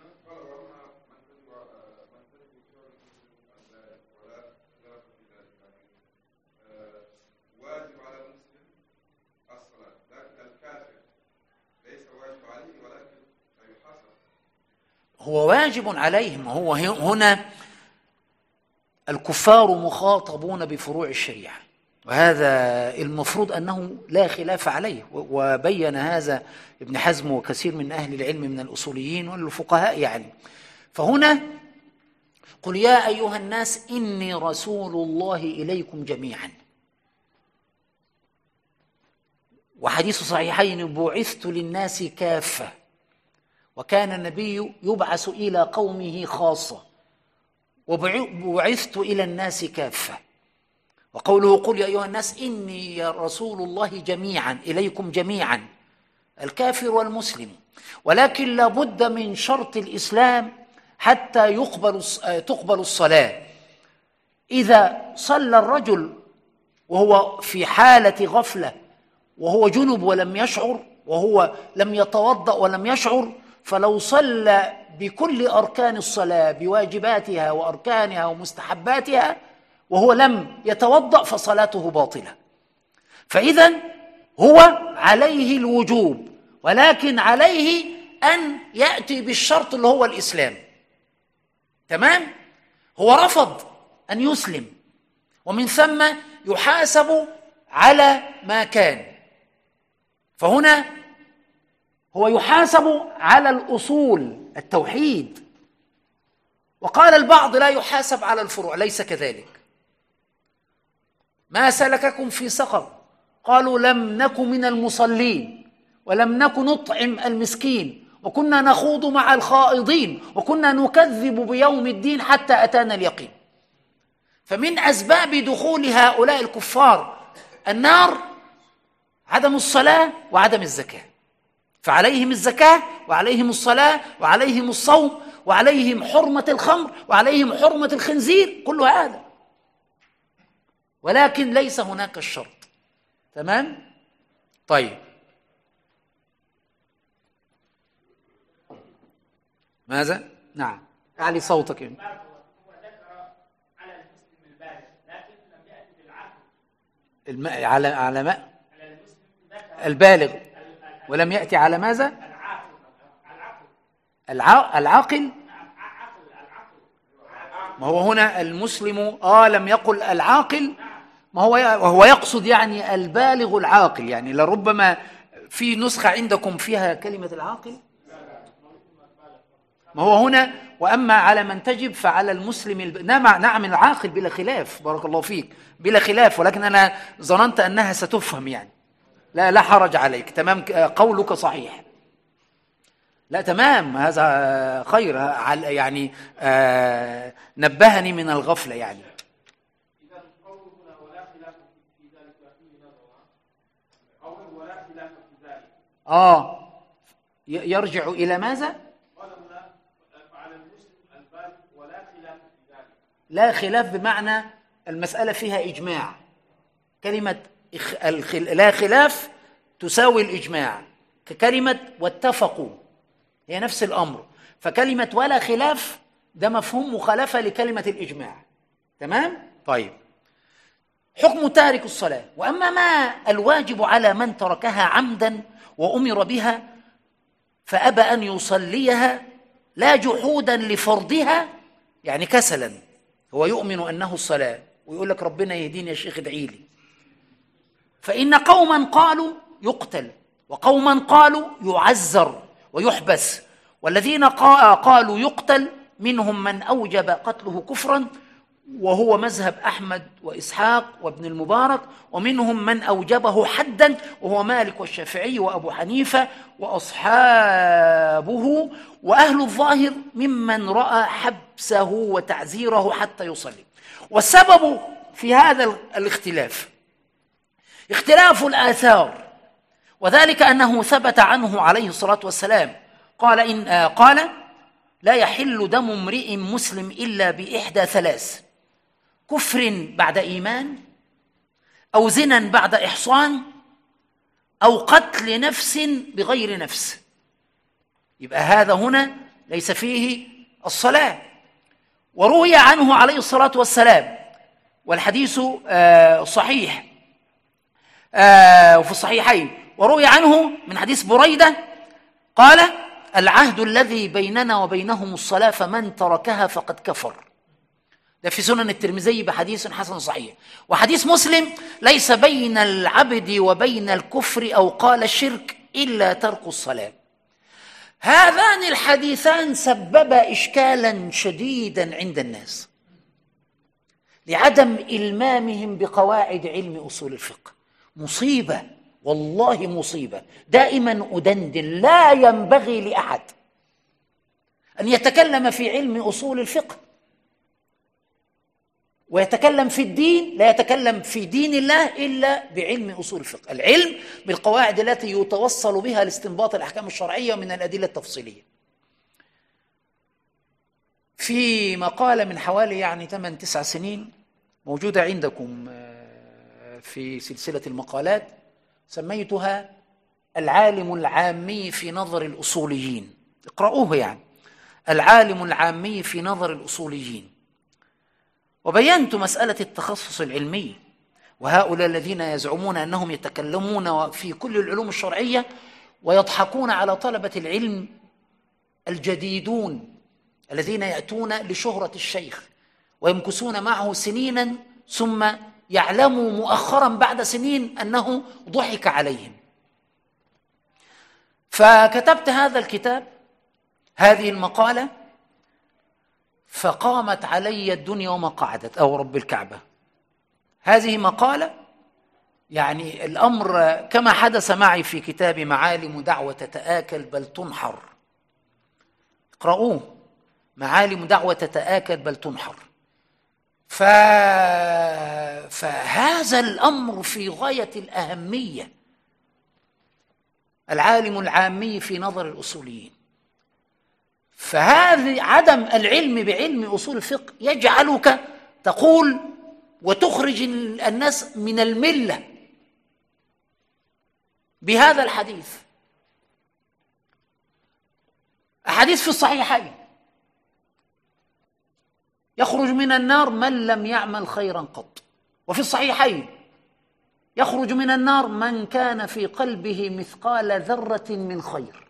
A: هو واجب عليهم. هو هنا الكفار مخاطبون بفروع الشريعة، وهذا المفروض أنه لا خلاف عليه، وبين هذا ابن حزم وكثير من أهل العلم من الأصوليين والفقهاء يعني. فهنا: قل يا أيها الناس إني رسول الله إليكم جميعا. وحديث صحيحين: بعثت للناس كافة. وكان النبي يبعث إلى قومه خاصة، وبعثت إلى الناس كافة. وقوله: قل يا أيها الناس إني رسول الله جميعا إليكم جميعا، الكافر والمسلم. ولكن لابد من شرط الإسلام حتى يقبل تقبل الصلاة. إذا صلى الرجل وهو في حالة غفلة، وهو جنب ولم يشعر، وهو لم يتوضأ ولم يشعر، فلو صلى بكل أركان الصلاة بواجباتها وأركانها ومستحباتها وهو لم يتوضأ فصلاته باطلة. فإذن هو عليه الوجوب، ولكن عليه أن يأتي بالشرط اللي هو الإسلام. تمام؟ هو رفض أن يسلم، ومن ثم يحاسب على ما كان. فهنا هو يحاسب على الأصول التوحيد، وقال البعض لا يحاسب على الفروع. ليس كذلك. ما سلككم في سقر؟ قالوا لم نك من المصلين ولم نك نطعم المسكين وكنا نخوض مع الخائضين وكنا نكذب بيوم الدين حتى أتانا اليقين. فمن أسباب دخول هؤلاء الكفار النار عدم الصلاة وعدم الزكاة، فعليهم الزكاة وعليهم الصلاة وعليهم الصوم وعليهم حرمة الخمر وعليهم حرمة الخنزير، كل هذا، ولكن ليس هناك الشرط. تمام؟ طيب، ماذا؟ نعم، أعلي صوتك. يعني. الم... على على ما البالغ ولم يأتي على ماذا؟ الع... العاقل. ما هو هنا المسلم آه لم يقل العاقل، ما هو وهو يقصد يعني البالغ العاقل، يعني لربما في نسخة عندكم فيها كلمة العاقل. ما هو هنا وأما على من تجب فعلى المسلم الب... نعم نعم العاقل بلا خلاف، بارك الله فيك، بلا خلاف، ولكن أنا ظننت أنها ستفهم يعني. لا لا حرج عليك، تمام، قولك صحيح. لا تمام، هذا خير يعني، آه نبهني من الغفلة يعني. آه يرجع إلى ماذا؟ لا خلاف بمعنى المسألة فيها إجماع. كلمة لا خلاف تساوي الإجماع، ككلمة واتفقوا هي نفس الأمر، فكلمة ولا خلاف ده مفهوم مخالفة لكلمة الإجماع. تمام؟ طيب، حكم تارك الصلاة. وأما ما الواجب على من تركها عمدا وأمر بها فأبى أن يصليها لا جحودا لفرضها، يعني كسلا، هو يؤمن أنه الصلاة ويقول لك ربنا يهديني يا شيخ ادعي لي، فإن قوما قالوا يقتل وقوما قالوا يعزر ويحبس، والذين قالوا يقتل منهم من أوجب قتله كفرا وهو مذهب أحمد وإسحاق وابن المبارك، ومنهم من أوجبه حدا وهو مالك والشافعي وأبو حنيفة وأصحابه، وأهل الظاهر ممن رأى حبسه وتعزيره حتى يصلي. والسبب في هذا الاختلاف اختلاف الآثار، وذلك أنه ثبت عنه عليه الصلاة والسلام قال إن آه قال لا يحل دم امرئ مسلم إلا بإحدى ثلاث: كفر بعد إيمان، أو زنا بعد إحصان، أو قتل نفس بغير نفس. يبقى هذا هنا ليس فيه الصلاة. وروي عنه عليه الصلاة والسلام، والحديث آه صحيح آه وفي الصحيحين، وروي عنه من حديث بريدة قال العهد الذي بيننا وبينهم الصلاة فمن تركها فقد كفر. ده في سنن الترمذي بحديث حسن صحيح. وحديث مسلم ليس بين العبد وبين الكفر أو قال الشرك إلا ترك الصلاة. هذان الحديثان سببا إشكالا شديدا عند الناس لعدم إلمامهم بقواعد علم أصول الفقه. مصيبة، والله مصيبة. دائما أدندن، لا ينبغي لأحد أن يتكلم في علم أصول الفقه ويتكلم في الدين، لا يتكلم في دين الله إلا بعلم أصول الفقه، العلم بالقواعد التي يتوصل بها لاستنباط الأحكام الشرعية من الأدلة التفصيلية. في مقالة من حوالي يعني ثمان تسع سنين موجودة عندكم في سلسلة المقالات، سميتها العالم العامي في نظر الأصوليين. اقرأوه، يعني العالم العامي في نظر الأصوليين. وبينت مسألة التخصص العلمي، وهؤلاء الذين يزعمون أنهم يتكلمون في كل العلوم الشرعية ويضحكون على طلبة العلم الجديدون الذين يأتون لشهرة الشيخ ويمكثون معه سنينا ثم يعلموا مؤخرا بعد سنين أنه ضحك عليهم. فكتبت هذا الكتاب، هذه المقالة، فقامت علي الدنيا وما قعدت، أو رب الكعبة. هذه مقالة يعني الأمر كما حدث معي في كتاب معالم دعوة تتآكل بل تنحر، اقرأوه، معالم دعوة تتآكل بل تنحر. ف... فهذا الأمر في غاية الأهمية، العالم العامي في نظر الأصوليين. فهذا عدم العلم بعلم أصول الفقه يجعلك تقول وتخرج الناس من الملة بهذا الحديث. أحاديث في الصحيحين: يخرج من النار من لم يعمل خيرا قط. وفي الصحيحين: يخرج من النار من كان في قلبه مثقال ذرة من خير.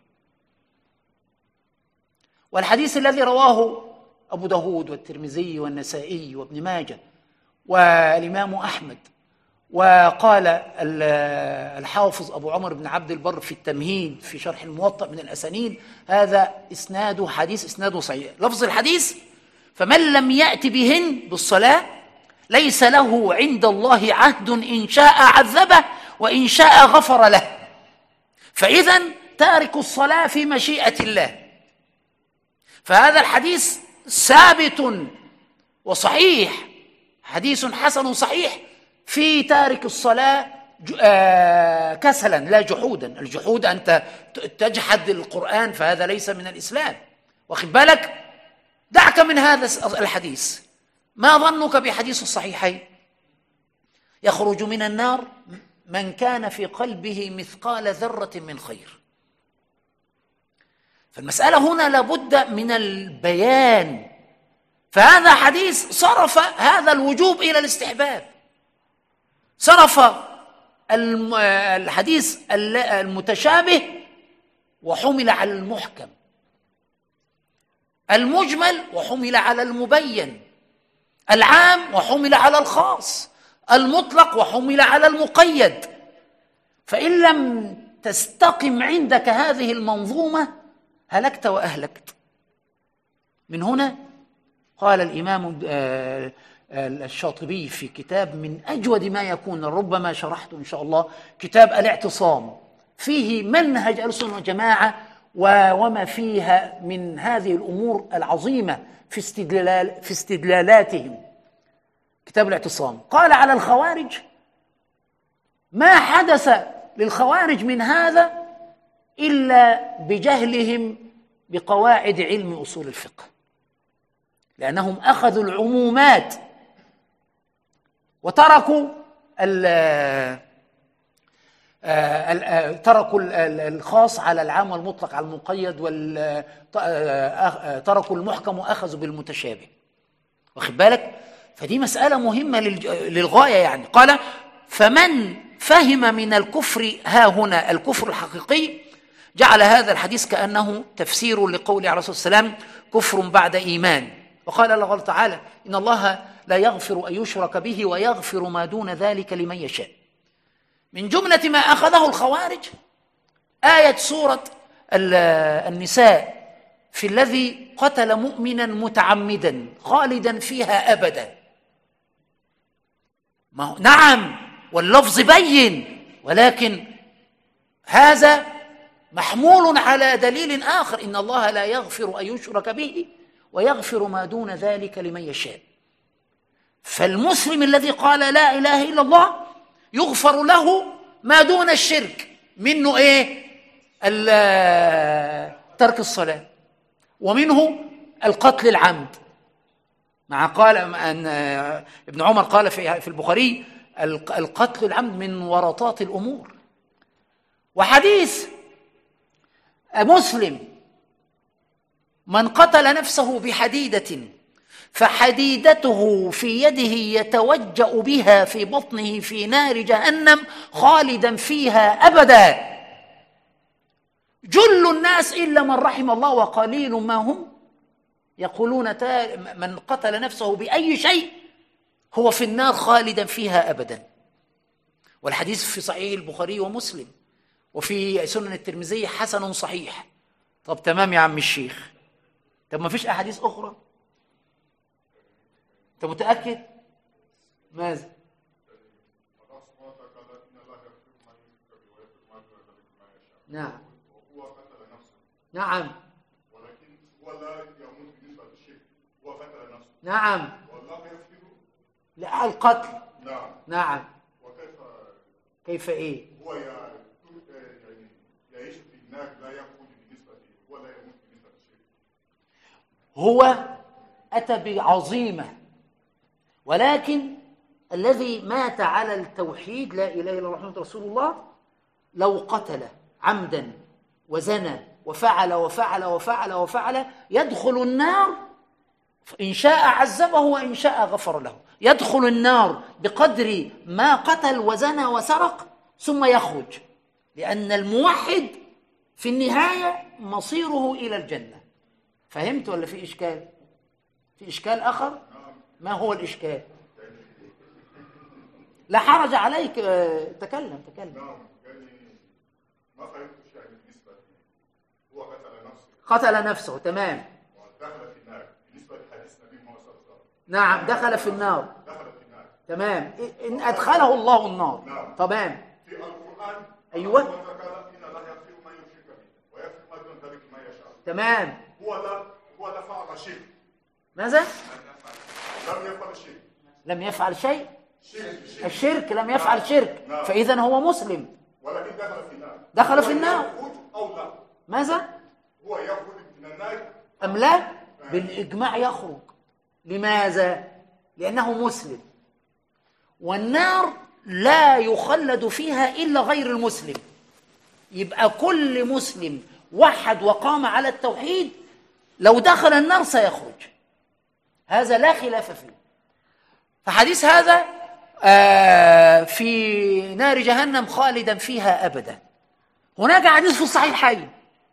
A: والحديث الذي رواه أبو داود والترمذي والنسائي وابن ماجه والإمام أحمد، وقال الحافظ أبو عمر بن عبد البر في التمهيد في شرح الموطأ من الأسانيد: هذا إسناده حديث إسناده صحيح. لفظ الحديث: فمن لم يأت بهن بالصلاة ليس له عند الله عهد، إن شاء عذبه وإن شاء غفر له. فإذا تارك الصلاة في مشيئة الله. فهذا الحديث ثابت وصحيح، حديث حسن صحيح في تارك الصلاة كسلا لا جحودا. الجحود أنت تجحد القرآن، فهذا ليس من الإسلام. واخد بالك؟ دعك من هذا الحديث. ما ظنك بحديث الصحيحين؟ يخرج من النار من كان في قلبه مثقال ذرة من خير. فالمسألة هنا لابد من البيان. فهذا حديث صرف هذا الوجوب إلى الاستحباب، صرف الحديث المتشابه وحمل على المحكم، المجمل وحمل على المبين، العام وحمل على الخاص، المطلق وحمل على المقيد. فإن لم تستقم عندك هذه المنظومة هلكت وأهلكت. من هنا قال الإمام الشاطبي في كتاب من أجود ما يكون، ربما شرحته إن شاء الله، كتاب الاعتصام، فيه منهج أهل السنة والجماعة وما فيها من هذه الأمور العظيمة في استدلال في استدلالاتهم. كتاب الاعتصام قال على الخوارج: ما حدث للخوارج من هذا إلا بجهلهم بقواعد علم أصول الفقه، لأنهم أخذوا العمومات وتركوا ال تركوا الخاص على العام والمطلق على المقيد، وتركوا المحكم وأخذوا بالمتشابه. واخد بالك؟ فدي مسألة مهمة للغاية. يعني قال: فمن فهم من الكفر ها هنا الكفر الحقيقي جعل هذا الحديث كأنه تفسير لقول عليه الصلاة والسلام: كفر بعد إيمان. وقال الله تعالى: إن الله لا يغفر أن يشرك به ويغفر ما دون ذلك لمن يشاء. من جملة ما أخذه الخوارج آية سورة النساء: في الذي قتل مؤمنا متعمدا خالدا فيها أبدا. ما هو نعم واللفظ بين، ولكن هذا محمول على دليل آخر: إن الله لا يغفر أن يشرك به ويغفر ما دون ذلك لمن يشاء. فالمسلم الذي قال لا إله إلا الله يغفر له ما دون الشرك، منه إيه؟ ترك الصلاة، ومنه القتل العمد. مع قال أن ابن عمر قال في البخاري: القتل العمد من ورطات الأمور. وحديث مسلم: من قتل نفسه بحديدة فحديدته في يده يتوجأ بها في بطنه في نار جهنم خالدا فيها أبدا، جل الناس إلا من رحم الله وقليل ما هم يقولون من قتل نفسه بأي شيء هو في النار خالدا فيها أبدا. والحديث في صحيح البخاري ومسلم. وفي سنن الترمذي حسن صحيح. طب تمام يا عم الشيخ، طب ما فيش أحاديث أخرى؟ أنت متأكد؟ ماذا؟ نعم نعم
B: ولكن هو لا يموت بالنسبة للشرك، هو قتل نفسه.
A: نعم.
B: والله يغفره.
A: لا القتل.
B: نعم.
A: نعم.
B: وكيف
A: كيف ايه؟
B: هو يعني يعيش في النار لا يخرج بالنسبة له، هو لا يموت بالنسبة للشرك.
A: هو أتى بعظيمة، ولكن الذي مات على التوحيد لا إله إلا الله محمد رسول الله لو قتل عمدا وزنى وفعل وفعل وفعل وفعل يدخل النار، إن شاء عذبه وإن شاء غفر له. يدخل النار بقدر ما قتل وزنى وسرق ثم يخرج، لأن الموحد في النهاية مصيره إلى الجنة. فهمت ولا في إشكال؟ في إشكال آخر؟ ما هو الإشكال؟ لا حرج عليك، تكلم تكلم.
B: نعم، يعني ما فهمتش يعني بالنسبة هو قتل نفسه.
A: قتل نفسه، تمام.
B: ودخل في النار بالنسبة لحديث النبي محمد صلى الله عليه وسلم.
A: نعم، دخل في النار.
B: دخل في النار.
A: تمام، إن أدخله الله النار.
B: نعم.
A: تمام.
B: في القرآن
A: أيوة.
B: الله قال إن الله يغفر ما يشرك به ويغفر ما دون ذلك ما يشاء.
A: تمام.
B: هو لا هو لا فعل شيء.
A: ماذا؟
B: لم يفعل شيء.
A: لم يفعل شيء.
B: شرك.
A: الشرك، لم يفعل شرك.
B: نعم.
A: فإذا هو مسلم.
B: ولكن دخل في النار.
A: دخل في النار.
B: يخرج أو لا؟
A: ماذا؟
B: هو يخرج من النار
A: أم لا؟ بالإجماع يخرج. لماذا؟ لأنه مسلم، والنار لا يخلد فيها إلا غير المسلم. يبقى كل مسلم وحد وقام على التوحيد لو دخل النار سيخرج، هذا لا خلاف فيه. فحديث هذا آه في نار جهنم خالدا فيها أبدا. هناك حديث في الصحيحين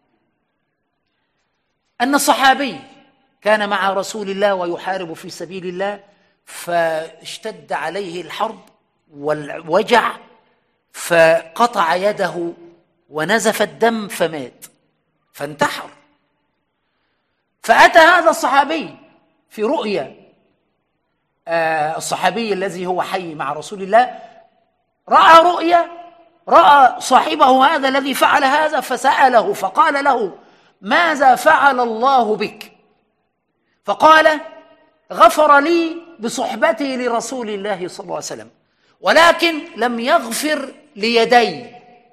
A: أن الصحابي كان مع رسول الله ويحارب في سبيل الله، فاشتد عليه الحرب والوجع فقطع يده ونزف الدم فمات فانتحر. فأتى هذا الصحابي في رؤيا آه الصحابي الذي هو حي مع رسول الله، رأى رؤيا، رأى صاحبه هذا الذي فعل هذا فسأله فقال له: ماذا فعل الله بك؟ فقال: غفر لي بصحبتي لرسول الله صلى الله عليه وسلم، ولكن لم يغفر ليدي.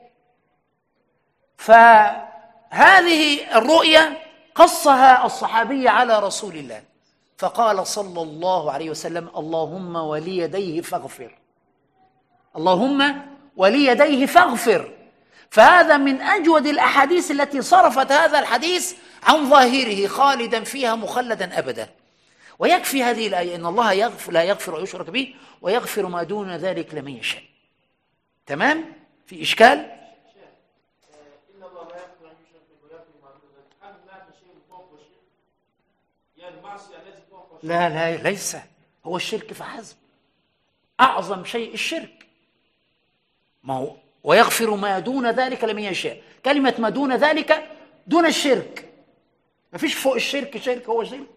A: فهذه الرؤيا قصها الصحابي على رسول الله، فقال صلى الله عليه وسلم: اللهم وليديه فاغفر، اللهم وليديه فاغفر. فهذا من أجود الأحاديث التي صرفت هذا الحديث عن ظاهره خالدا فيها مخلدا أبدا. ويكفي هذه الآية: إن الله يغفر لا يغفر ويشرك به ويغفر ما دون ذلك لمن يشاء. تمام؟ في إشكال؟
C: إن الله لا يغفر أن يشرك به ويغفر ما دون ذلك. هل هناك شيء فوق الشرك؟ يعني المعصية التي فوق الشرك؟
A: لا لا، ليس هو الشرك فحسب. أعظم شيء الشرك. ما هو ويغفر ما دون ذلك لمن يشاء، كلمة ما دون ذلك دون الشرك، ما فيش فوق الشرك شرك، هو شرك.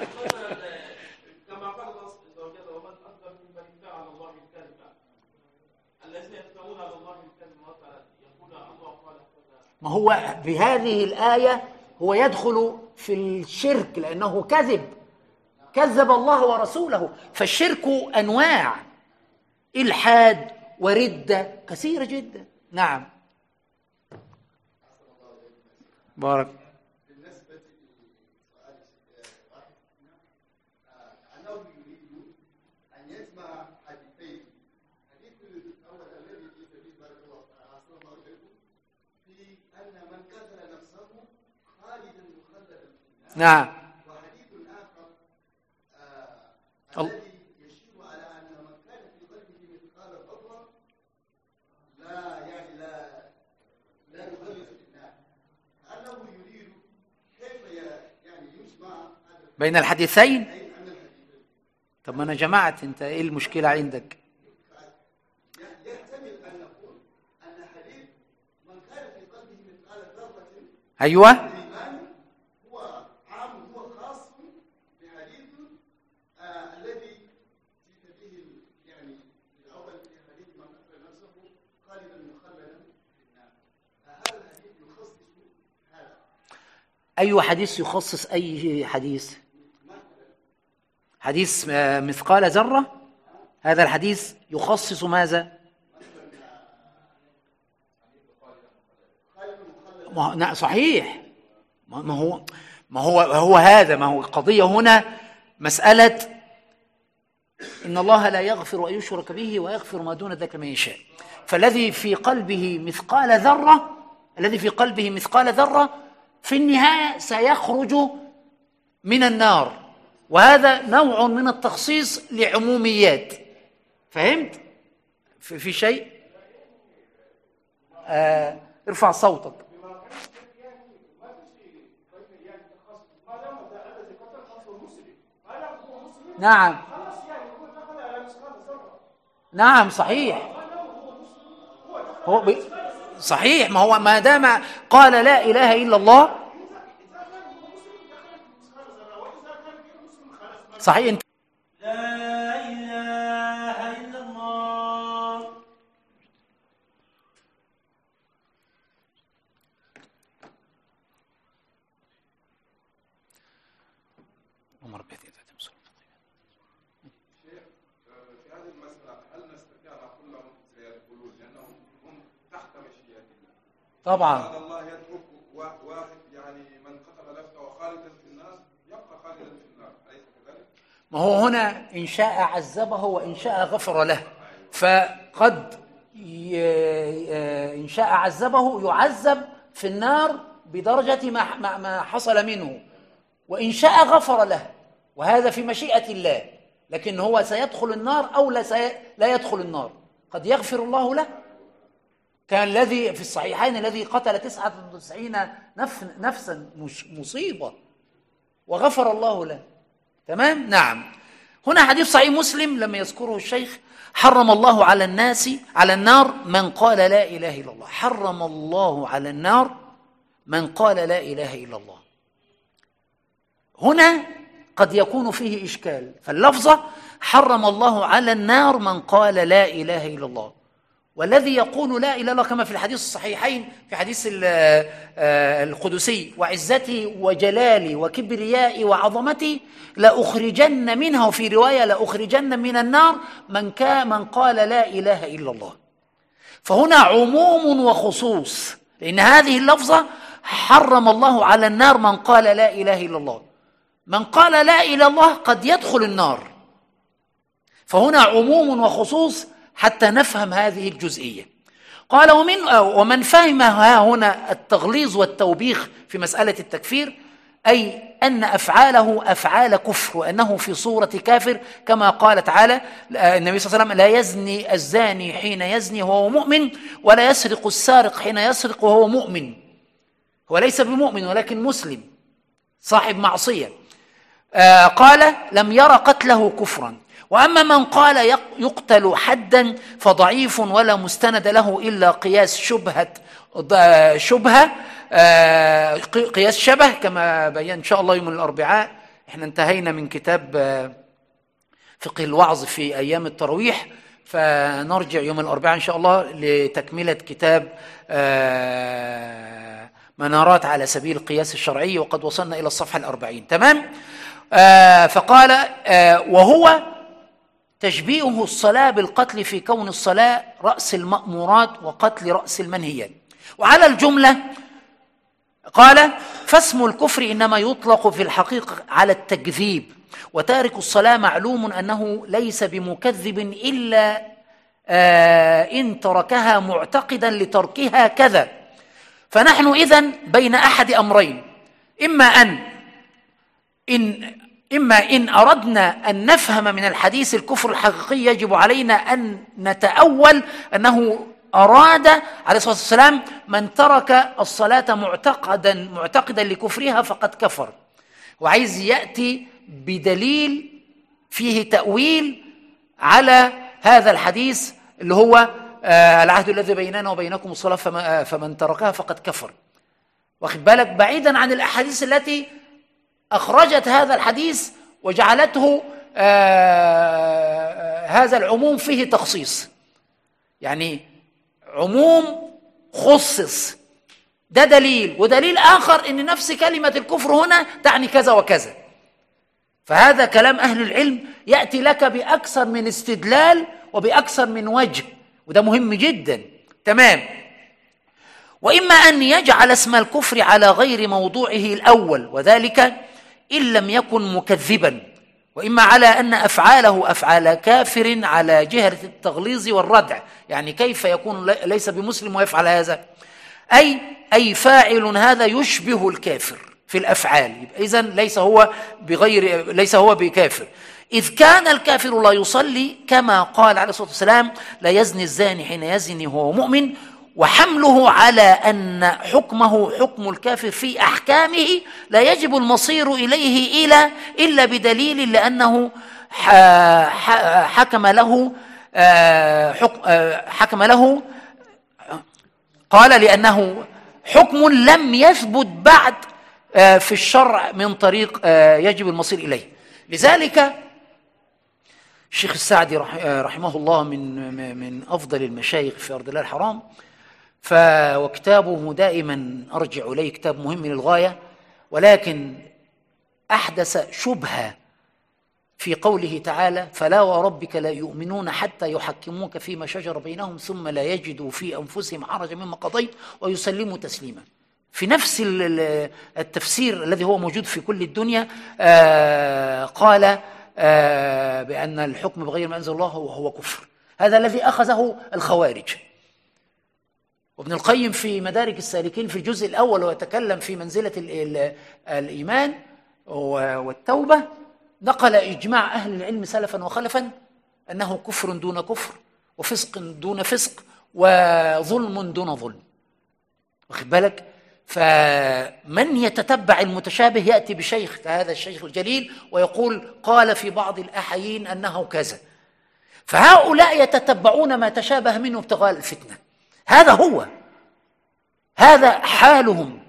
C: كما قال الله عز وجل: ومن أكبر ممن افترى على الله الكذب، الذين يفترون على الله الكذب يقول الله قال كذا.
A: ما هو بهذه الآية هو يدخل في الشرك لأنه كذب، كذب الله ورسوله. فالشرك أنواع، إلحاد وردة كثيرة جدا. نعم. بارك.
D: بالنسبة لسؤال واحد، أنه يريد أن يجمع حديثين. الحديث الأول الذي في سبيل بارك الله أحسن الله إليكم في أن من قتل نفسه خالدا مخلدا في النار.
A: نعم.
D: وحديث آخر
A: ال-
D: الذي يشير على أن من كان في قلبه مثقال ذرة لا يعني لا لا يخلد في النار. أنه يريد كيف يعني يجمع هذا
A: بين الحديثين.
D: الحديثين عن الحديثين.
A: طب ما أنا جمعت، أنت إيه المشكلة عندك؟
D: يحتمل أن نقول أن حديث من كان
A: أيوة.
D: الإيمان هو عام، هو خاص بحديث آه الذي جئت به يعني الأول في حديث من أخبر نفسه خالدا مخلدا في النار. هذا الحديث يخصص هذا.
A: أي حديث يخصص أي حديث؟ حديث مثقال ذرة، هذا الحديث يخصص ماذا؟ ما صحيح، ما هو ما هو هو هذا، ما هو القضية هنا مسألة إن الله لا يغفر أن يشرك به ويغفر ما دون ذلك من يشاء. فالذي في قلبه مثقال ذرة، الذي في قلبه مثقال ذرة في النهاية سيخرج من النار، وهذا نوع من التخصيص لعموميات. فهمت؟ في, في شيء؟ آه ارفع صوتك. نعم نعم صحيح، هو بي... صحيح، ما هو ما دام قال لا إله إلا الله صحيح. انت
C: لا إله إلا الله.
B: عمر بيت في هذه المسألة هل نستطيع أن نقول لهم سيدخلون لأنهم هم تحت مشيئة الله؟
A: طبعا
B: هذا الله يترك واحد يعني من قتل نفسه وخالدا في النار يبقى خالدا في النار، أليس كذلك؟
A: ما هو هنا إن شاء عذبه وإن شاء غفر له، فقد ي... إن شاء عذبه يعذب في النار بدرجة ما ما حصل منه، وإن شاء غفر له، وهذا في مشيئة الله. لكن هو سيدخل النار أو لا, سي... لا يدخل النار، قد يغفر الله له. كان الذي في الصحيحين الذي قتل تسعة وتسعين نف... نفسا مش مصيبة وغفر الله له. تمام؟ نعم. هنا حديث صحيح مسلم لما يذكره الشيخ: حرم الله على الناس على النار من قال لا إله إلا الله. حرم الله على النار من قال لا إله إلا الله. هنا قد يكون فيه إشكال، فاللفظة حرم الله على النار من قال لا إله إلا الله، والذي يقول لا إله إلا الله كما في الحديث الصحيحين في حديث القدسي: وعزتي وجلالي وكبريائي وعظمتي لأخرجن منها، وفي رواية لأخرجن من النار من كان من قال لا إله إلا الله. فهنا عموم وخصوص، لأن هذه اللفظة حرم الله على النار من قال لا إله إلا الله. من قال لا إله إلا الله قد يدخل النار، فهنا عموم وخصوص حتى نفهم هذه الجزئية. قال: ومن ومن فهم ها هنا التغليظ والتوبيخ في مسألة التكفير، أي أن أفعاله أفعال كفر، وأنه في صورة كافر، كما قال تعالى النبي صلى الله عليه وسلم: لا يزني الزاني حين يزني وهو مؤمن، ولا يسرق السارق حين يسرق وهو مؤمن. هو ليس بمؤمن ولكن مسلم صاحب معصية. آه قال: لم ير قتله كفرا. وأما من قال يقتل حدا فضعيف ولا مستند له إلا قياس شبهة شبهة آه قياس شبه، كما بيان إن شاء الله يوم الأربعاء. إحنا انتهينا من كتاب آه فقه الوعظ في أيام التراويح، فنرجع يوم الأربعاء إن شاء الله لتكملة كتاب آه منارات على سبيل القياس الشرعي، وقد وصلنا إلى الصفحة الأربعين. تمام؟ آه فقال: آه وهو تشبيهه الصلاة بالقتل في كون الصلاة رأس المأمورات وقتل رأس المنهيات. وعلى الجملة قال: فاسم الكفر إنما يطلق في الحقيقة على التكذيب، وتارك الصلاة معلوم أنه ليس بمكذب إلا آه إن تركها معتقدا لتركها كذا. فنحن إذن بين أحد أمرين: إما أن إن إما إن أردنا أن نفهم من الحديث الكفر الحقيقي يجب علينا أن نتأول أنه أراد عليه الصلاة والسلام من ترك الصلاة معتقدا معتقدا لكفرها فقد كفر، وعايز يأتي بدليل فيه تأويل على هذا الحديث اللي هو آه العهد الذي بيننا وبينكم الصلاة فمن تركها فقد كفر. واخد بالك، بعيدا عن الأحاديث التي أخرجت هذا الحديث وجعلته آه هذا العموم فيه تخصيص، يعني عموم خصص، ده دليل. ودليل آخر أن نفس كلمة الكفر هنا تعني كذا وكذا. فهذا كلام أهل العلم يأتي لك بأكثر من استدلال وبأكثر من وجه، وده مهم جدا. تمام. وإما أن يجعل اسم الكفر على غير موضوعه الأول، وذلك إن لم يكن مكذبا، وإما على أن أفعاله أفعال كافر على جهة التغليظ والردع. يعني كيف يكون ليس بمسلم ويفعل هذا؟ أي أي فاعل هذا يشبه الكافر في الأفعال، إذن ليس هو بغير ليس هو بكافر، إذ كان الكافر لا يصلي كما قال عليه الصلاة والسلام: لا يزني الزاني حين يزني وهو مؤمن. وحمله على أن حكمه حكم الكافر في أحكامه لا يجب المصير إليه إلى إلا بدليل، لأنه حكم له حكم له قال لأنه حكم لم يثبت بعد في الشرع من طريق يجب المصير إليه. لذلك الشيخ السعدي رحمه الله من من أفضل المشايخ في أرض الله الحرام، وكتابه دائما أرجع إليه، كتاب مهم للغاية، ولكن أحدث شبهة في قوله تعالى: فلا وربك لا يؤمنون حتى يحكموك فيما شجر بينهم ثم لا يجدوا في أنفسهم حرجا مما قضيت ويسلموا تسليما. في نفس التفسير الذي هو موجود في كل الدنيا قال بأن الحكم بغير ما أنزل الله هو كفر. هذا الذي أخذه الخوارج. وابن القيم في مدارك السالكين في الجزء الأول ويتكلم في منزلة الإيمان والتوبة، نقل إجماع أهل العلم سلفا وخلفا أنه كفر دون كفر، وفسق دون فسق، وظلم دون ظلم. واخد بالك؟ فمن يتتبع المتشابه يأتي بشيخ كهذا الشيخ الجليل ويقول قال في بعض الأحايين أنه كذا. فهؤلاء يتتبعون ما تشابه منه ابتغاء الفتنة. هذا هو هذا حالهم.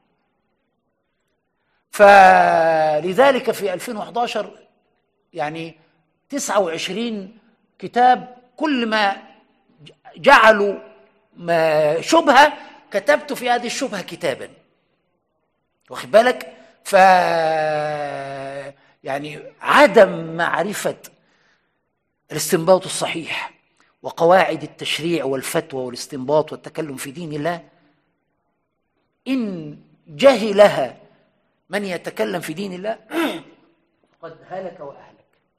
A: فلذلك في ألفين وأحد عشر يعني تسعة وعشرين كتاب، كل ما جعلوا ما شبهة كتبت في هذه الشبهة كتابا. واخد بالك؟ ف يعني عدم معرفة الاستنباط الصحيح وقواعد التشريع والفتوى والاستنباط والتكلم في دين الله، إن جهلها من يتكلم في دين الله قد هلك وأهلك.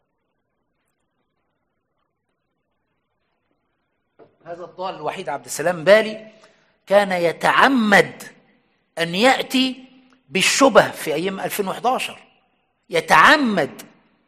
A: هذا الضال الوحيد عبد السلام بالي كان يتعمد أن يأتي بالشبه في أيام ألفين وأحد عشر، يتعمد.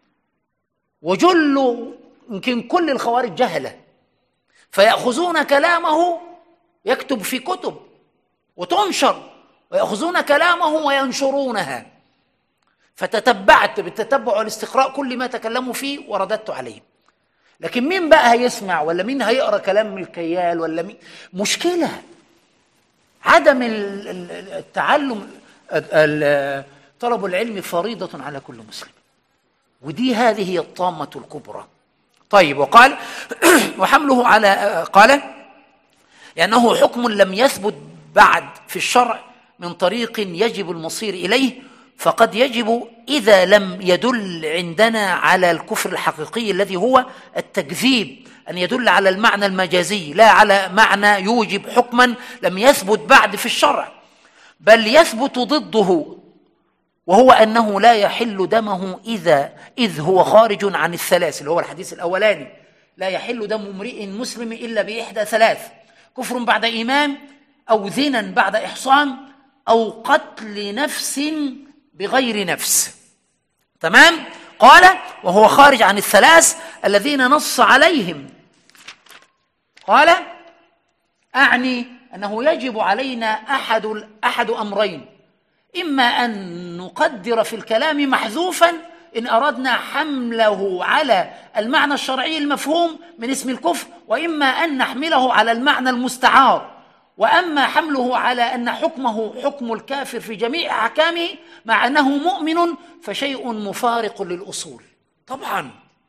A: وجل يمكن كل الخوارج جهلة، فيأخذون كلامه يكتب في كتب وتنشر، ويأخذون كلامه وينشرونها. فتتبعت بالتتبع والاستقراء كل ما تكلموا فيه ورددت عليه. لكن مين بقى هيسمع، ولا مين هيقرأ كلام الكيال، ولا مين؟ مشكلة عدم التعلم. طلب العلم فريضة على كل مسلم، ودي هذه هي الطامة الكبرى. طيب، وقال وحمله على قال لأنه حكم لم يثبت بعد في الشرع من طريق يجب المصير إليه، فقد يجب إذا لم يدل عندنا على الكفر الحقيقي الذي هو التكذيب أن يدل على المعنى المجازي، لا على معنى يوجب حكما لم يثبت بعد في الشرع، بل يثبت ضده، وهو أنه لا يحل دمه إذا إذ هو خارج عن الثلاث، اللي هو الحديث الأولاني: لا يحل دم امرئ مسلم إلا بإحدى ثلاث: كفر بعد إيمان، أو زنا بعد إحصان، أو قتل نفس بغير نفس. تمام؟ قال وهو خارج عن الثلاث الذين نص عليهم. قال أعني أنه يجب علينا أحد أحد أمرين: إما أن نقدر في الكلام محذوفا إن أردنا حمله على المعنى الشرعي المفهوم من اسم الكفر، وإما أن نحمله على المعنى المستعار، وأما حمله على أن حكمه حكم الكافر في جميع أحكامه مع أنه مؤمن فشيء مفارق للأصول. طبعا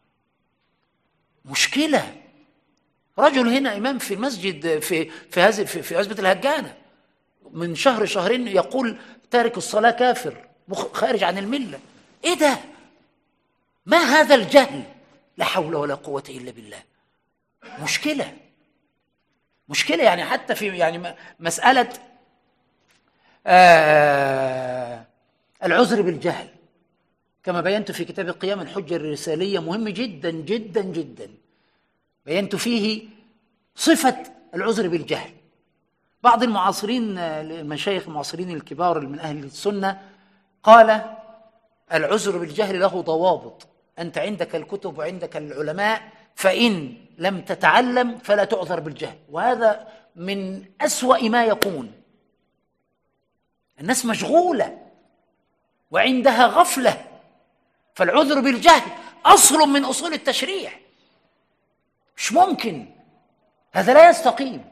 A: مشكلة. رجل هنا إمام في المسجد في في هذه في, في عزبة الهجانة من شهر شهرين يقول تارك الصلاة كافر خارج عن الملة. إيه ده؟ ما هذا الجهل؟ لا حول ولا قوة إلا بالله. مشكلة مشكلة يعني حتى في يعني مسألة آه العذر بالجهل كما بينت في كتاب القيام الحجة الرسالية مهم جدا جدا جدا. بينت فيه صفة العذر بالجهل. بعض المعاصرين المشايخ المعاصرين الكبار من أهل السنة قال العذر بالجهل له ضوابط. أنت عندك الكتب وعندك العلماء فإن لم تتعلم فلا تعذر بالجهل. وهذا من أسوأ ما يكون. الناس مشغولة وعندها غفلة. فالعذر بالجهل أصل من أصول التشريع. مش ممكن، هذا لا يستقيم.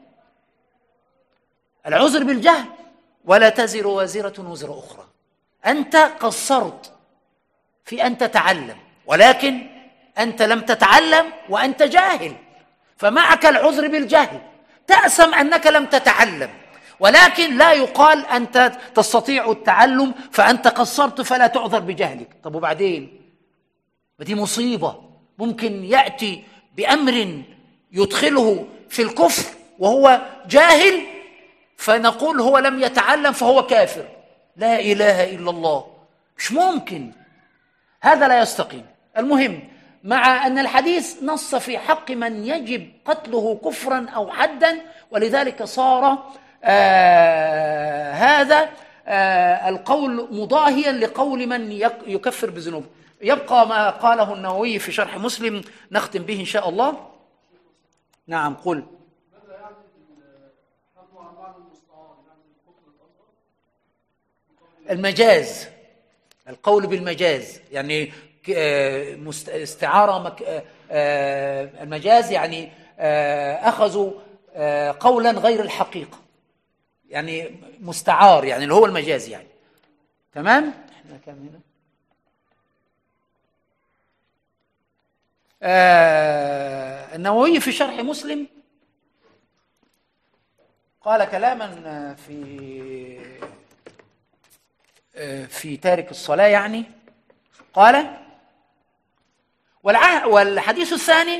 A: العذر بالجهل ولا تزر وازرة وزر أخرى. أنت قصرت في أن تتعلم ولكن أنت لم تتعلم وأنت جاهل فمعك العذر بالجهل. تأسم أنك لم تتعلم ولكن لا يقال أنت تستطيع التعلم فأنت قصرت فلا تعذر بجهلك. طب وبعدين؟ ودي مصيبة. ممكن يأتي بأمر يدخله في الكفر وهو جاهل فنقول هو لم يتعلم فهو كافر. لا إله إلا الله. مش ممكن، هذا لا يستقيم. المهم مع أن الحديث نص في حق من يجب قتله كفرا أو حدا ولذلك صار آه هذا آه القول مضاهيا لقول من يكفر بذنوب. يبقى ما قاله النووي في شرح مسلم نختم به إن شاء الله. نعم قل. المجاز، القول بالمجاز يعني استعارة المجاز يعني أخذوا قولا غير الحقيقة يعني مستعار يعني اللي هو المجاز يعني. تمام؟ احنا كام هنا؟ آه النووي في شرح مسلم قال كلاما في آه في تارك الصلاة يعني قال والحديث الثاني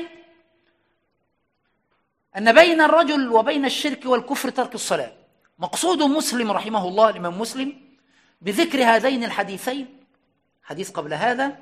A: أن بين الرجل وبين الشرك والكفر ترك الصلاة. مقصود مسلم رحمه الله الإمام مسلم بذكر هذين الحديثين حديث قبل هذا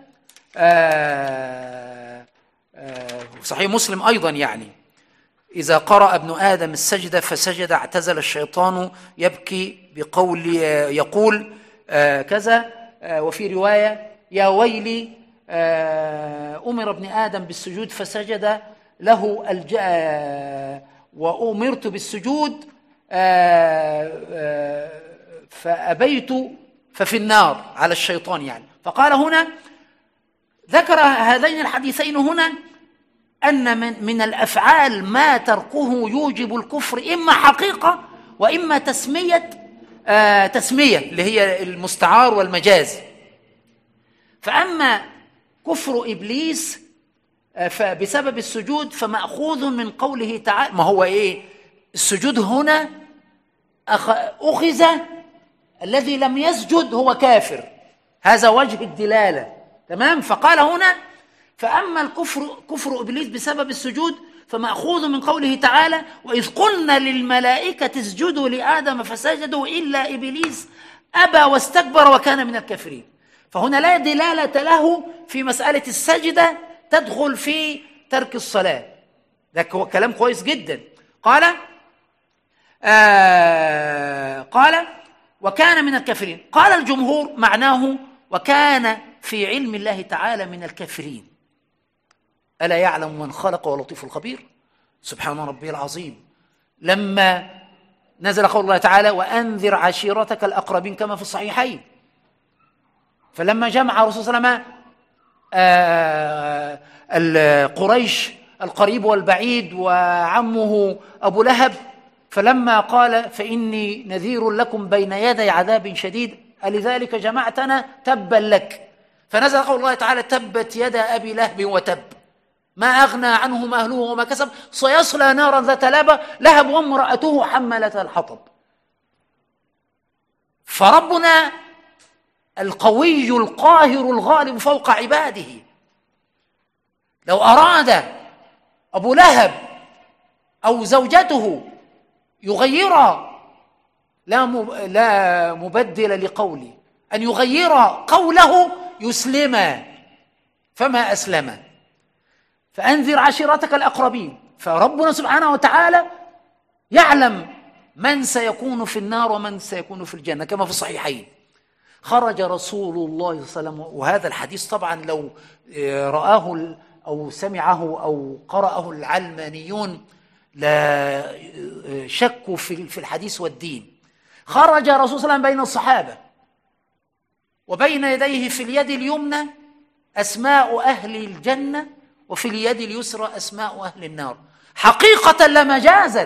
A: آه آه صحيح مسلم أيضا يعني إذا قرأ ابن آدم السجدة فسجد اعتزل الشيطان يبكي بقول يقول آه كذا آه وفي رواية يا ويلي آه أمر ابن آدم بالسجود فسجد له الجاء وأمرت بالسجود آه آه فأبيت ففي النار على الشيطان يعني. فقال هنا ذكر هذين الحديثين هنا أن من, من الأفعال ما تركه يوجب الكفر إما حقيقة وإما تسمية آه تسمية اللي هي المستعار والمجاز. فأما كفر إبليس آه فبسبب السجود فمأخوذ من قوله تعالى. ما هو إيه السجود هنا؟ أخذ الذي لم يسجد هو كافر. هذا وجه الدلالة. تمام؟ فقال هنا فأما الكفر كفر إبليس بسبب السجود فمأخوذ من قوله تعالى وإذ قلنا للملائكة اسجدوا لآدم فسجدوا إلا إبليس أبى واستكبر وكان من الكافرين. فهنا لا دلالة له في مسألة السجدة تدخل في ترك الصلاة. ده هو كلام كويس جدا. قال آه قال وكان من الكافرين. قال الجمهور معناه وكان في علم الله تعالى من الكافرين. ألا يعلم من خلق ولطيف الخبير سبحان ربي العظيم. لما نزل قول الله تعالى وأنذر عشيرتك الأقربين كما في الصحيحين. فلما جمع الرسول صلى الله عليه وسلم آه القريش القريب والبعيد وعمه أبو لهب فلما قال فإني نذير لكم بين يدي عذاب شديد ألذلك جمعتنا تبا لك، فنزل قول الله تعالى تبت يدا أبي لهب وتب ما أغنى عنه ماله وما كسب سيصلى نارا ذات لهب لهب وامرأته حملة الحطب. فربنا القوي القاهر الغالب فوق عباده لو أراد أبو لهب أو زوجته يغير لا لا مبدل لقوله أن يغير قوله يسلم فما أسلم. فأنذر عشيرتك الأقربين. فربنا سبحانه وتعالى يعلم من سيكون في النار ومن سيكون في الجنة كما في الصحيحين. خرج رسول الله صلى الله عليه وسلم، وهذا الحديث طبعا لو رآه أو سمعه أو قرأه العلمانيون لا شكوا في الحديث والدين. خرج الرسول صلى الله عليه وسلم بين الصحابة وبين يديه في اليد اليمنى أسماء أهل الجنة وفي اليد اليسرى أسماء أهل النار حقيقة لا مجازا.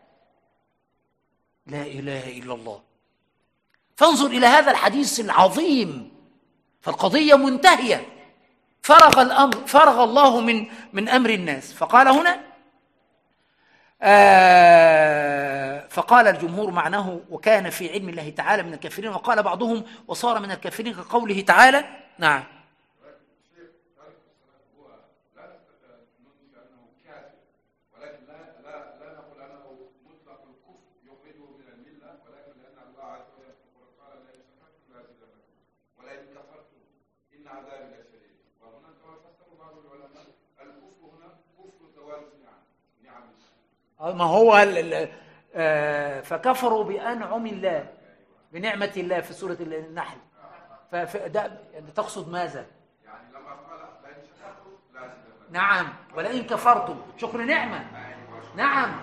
A: لا إله إلا الله. فانظر إلى هذا الحديث العظيم، فالقضية منتهية، فرغ الأمر فرغ الله من من أمر الناس. فقال هنا آه فقال الجمهور معناه وكان في علم الله تعالى من الكافرين، وقال بعضهم وصار من الكافرين كقوله تعالى. نعم ما هو فكفروا بأنعم الله بنعمة الله في سورة النحل. فده تقصد ماذا؟ يعني لما قال لئن شكرتم لازم. نعم ولئن كفرتم شكر نعمة. نعم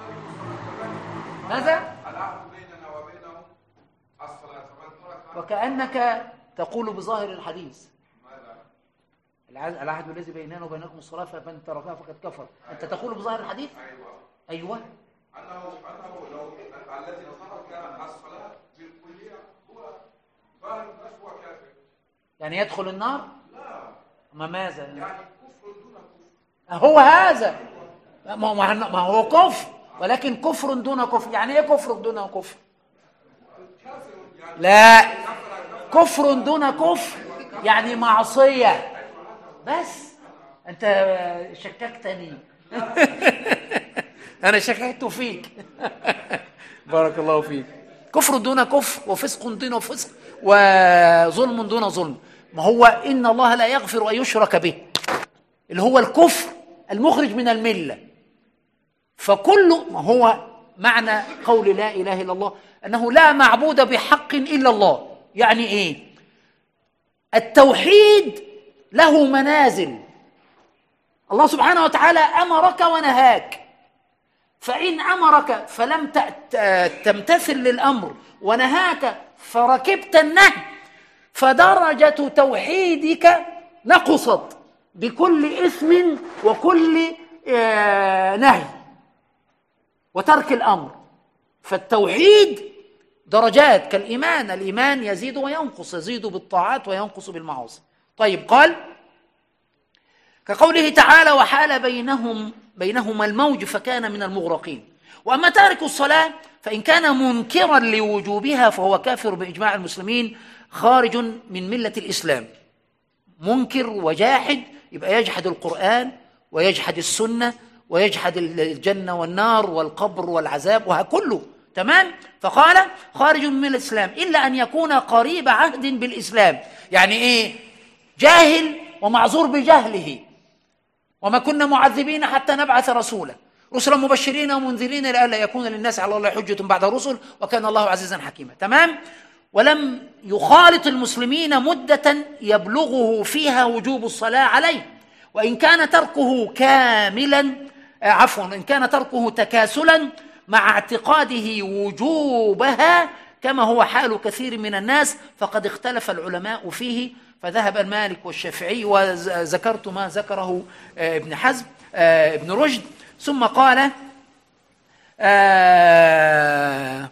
A: ماذا؟ العهد بيننا وبينهم الصلاة وكأنك تقول بظاهر الحديث ماذا؟ العهد الذي بيننا وبينكم الصلاة فمن تركها فقد كفر. أنت تقول بظاهر الحديث؟ أيوة أيوة أنه أنه لو الذي ترك الصلاة بالكلية هو ظاهر هو كافر. يعني يدخل النار؟ لا. ما ماذا؟ يعني كفر دون كفر. هو هذا. ما هو كفر ولكن كفر دون كفر. يعني إيه كفر دون كفر؟ لا كفر دون كفر يعني معصية. بس أنت شككتني. أنا شككت فيك. بارك الله فيك. كفر دون كفر وفسق دون فسق وظلم دون ظلم. ما هو إن الله لا يغفر أن يشرك به اللي هو الكفر المخرج من الملة. فكل ما هو معنى قول لا إله إلا الله أنه لا معبود بحق إلا الله. يعني إيه؟ التوحيد له منازل. الله سبحانه وتعالى أمرك ونهاك، فإن أمرك فلم تمتثل للأمر ونهاك فركبت النهي فدرجة توحيدك نقصت بكل إثم وكل نهي وترك الأمر. فالتوحيد درجات كالإيمان، الإيمان يزيد وينقص، يزيد بالطاعات وينقص بالمعاصي. طيب قال كقوله تعالى وحال بينهم بينهما الموج فكان من المغرقين. وأما تارك الصلاة فإن كان منكرا لوجوبها فهو كافر بإجماع المسلمين خارج من ملة الإسلام. منكر وجاحد يبقى يجحد القرآن ويجحد السنة ويجحد الجنة والنار والقبر والعذاب وكله تمام. فقال خارج من ملة الإسلام إلا أن يكون قريب عهد بالإسلام. يعني إيه؟ جاهل ومعذور بجهله. وما كنا معذبين حتى نبعث رسولا رسلا مبشرين ومنذرين لئلا يكون للناس على الله حجة بعد الرسل وكان الله عزيزا حكيما. تمام. ولم يخالط المسلمين مدة يبلغه فيها وجوب الصلاة عليه، وإن كان تركه كاملا عفوا إن كان تركه تكاسلا مع اعتقاده وجوبها كما هو حال كثير من الناس فقد اختلف العلماء فيه. فذهب المالك والشافعي وذكرت ما ذكره ابن حزم ابن رشد. ثم قال آه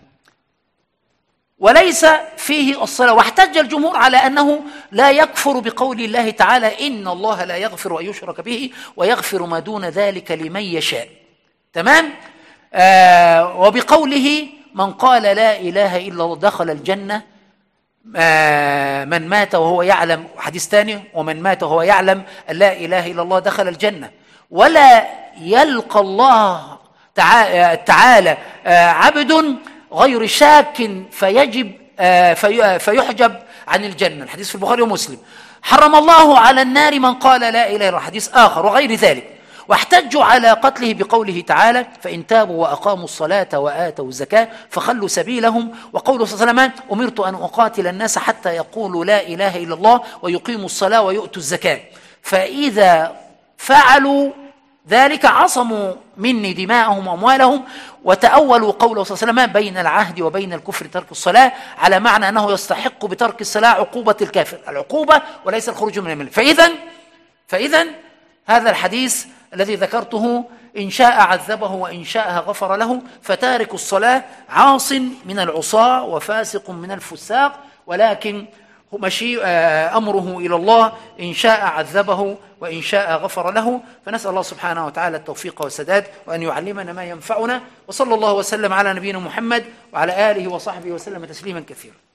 A: وليس فيه الصلاة. واحتج الجمهور على أنه لا يكفر بقول الله تعالى إن الله لا يغفر أن يشرك به ويغفر ما دون ذلك لمن يشاء. تمام. آه وبقوله من قال لا إله إلا الله دخل الجنة، آه من مات وهو يعلم، حديث ثاني ومن مات وهو يعلم أن لا إله إلا الله دخل الجنة، ولا يلقى الله تعالى آه عبد غير شاك فيجب آه في فيحجب عن الجنة، الحديث في البخاري ومسلم. حرم الله على النار من قال لا إله إلا الله، حديث آخر، وغير ذلك. واحتجوا على قتله بقوله تعالى فإن تابوا وأقاموا الصلاة وآتوا الزكاة فخلوا سبيلهم، وقوله صلى الله عليه وسلم أمرت أن أقاتل الناس حتى يقولوا لا إله إلا الله ويقيموا الصلاة ويؤتوا الزكاة، فإذا فعلوا ذلك عصموا مني دماءهم وأموالهم. وتأولوا قوله صلى الله عليه وسلم بين العهد وبين الكفر ترك الصلاة، على معنى أنه يستحق بترك الصلاة عقوبة الكافر، العقوبة وليس الخروج من الملة. فإذا فإذا هذا الحديث الذي ذكرته إن شاء عذبه وإن شاء غفر له، فتارك الصلاة عاص من العصاة وفاسق من الفساق، ولكن مشي أمره إلى الله، إن شاء عذبه وإن شاء غفر له. فنسأل الله سبحانه وتعالى التوفيق والسداد وأن يعلمنا ما ينفعنا، وصلى الله وسلم على نبينا محمد وعلى آله وصحبه وسلم تسليما كثيرا.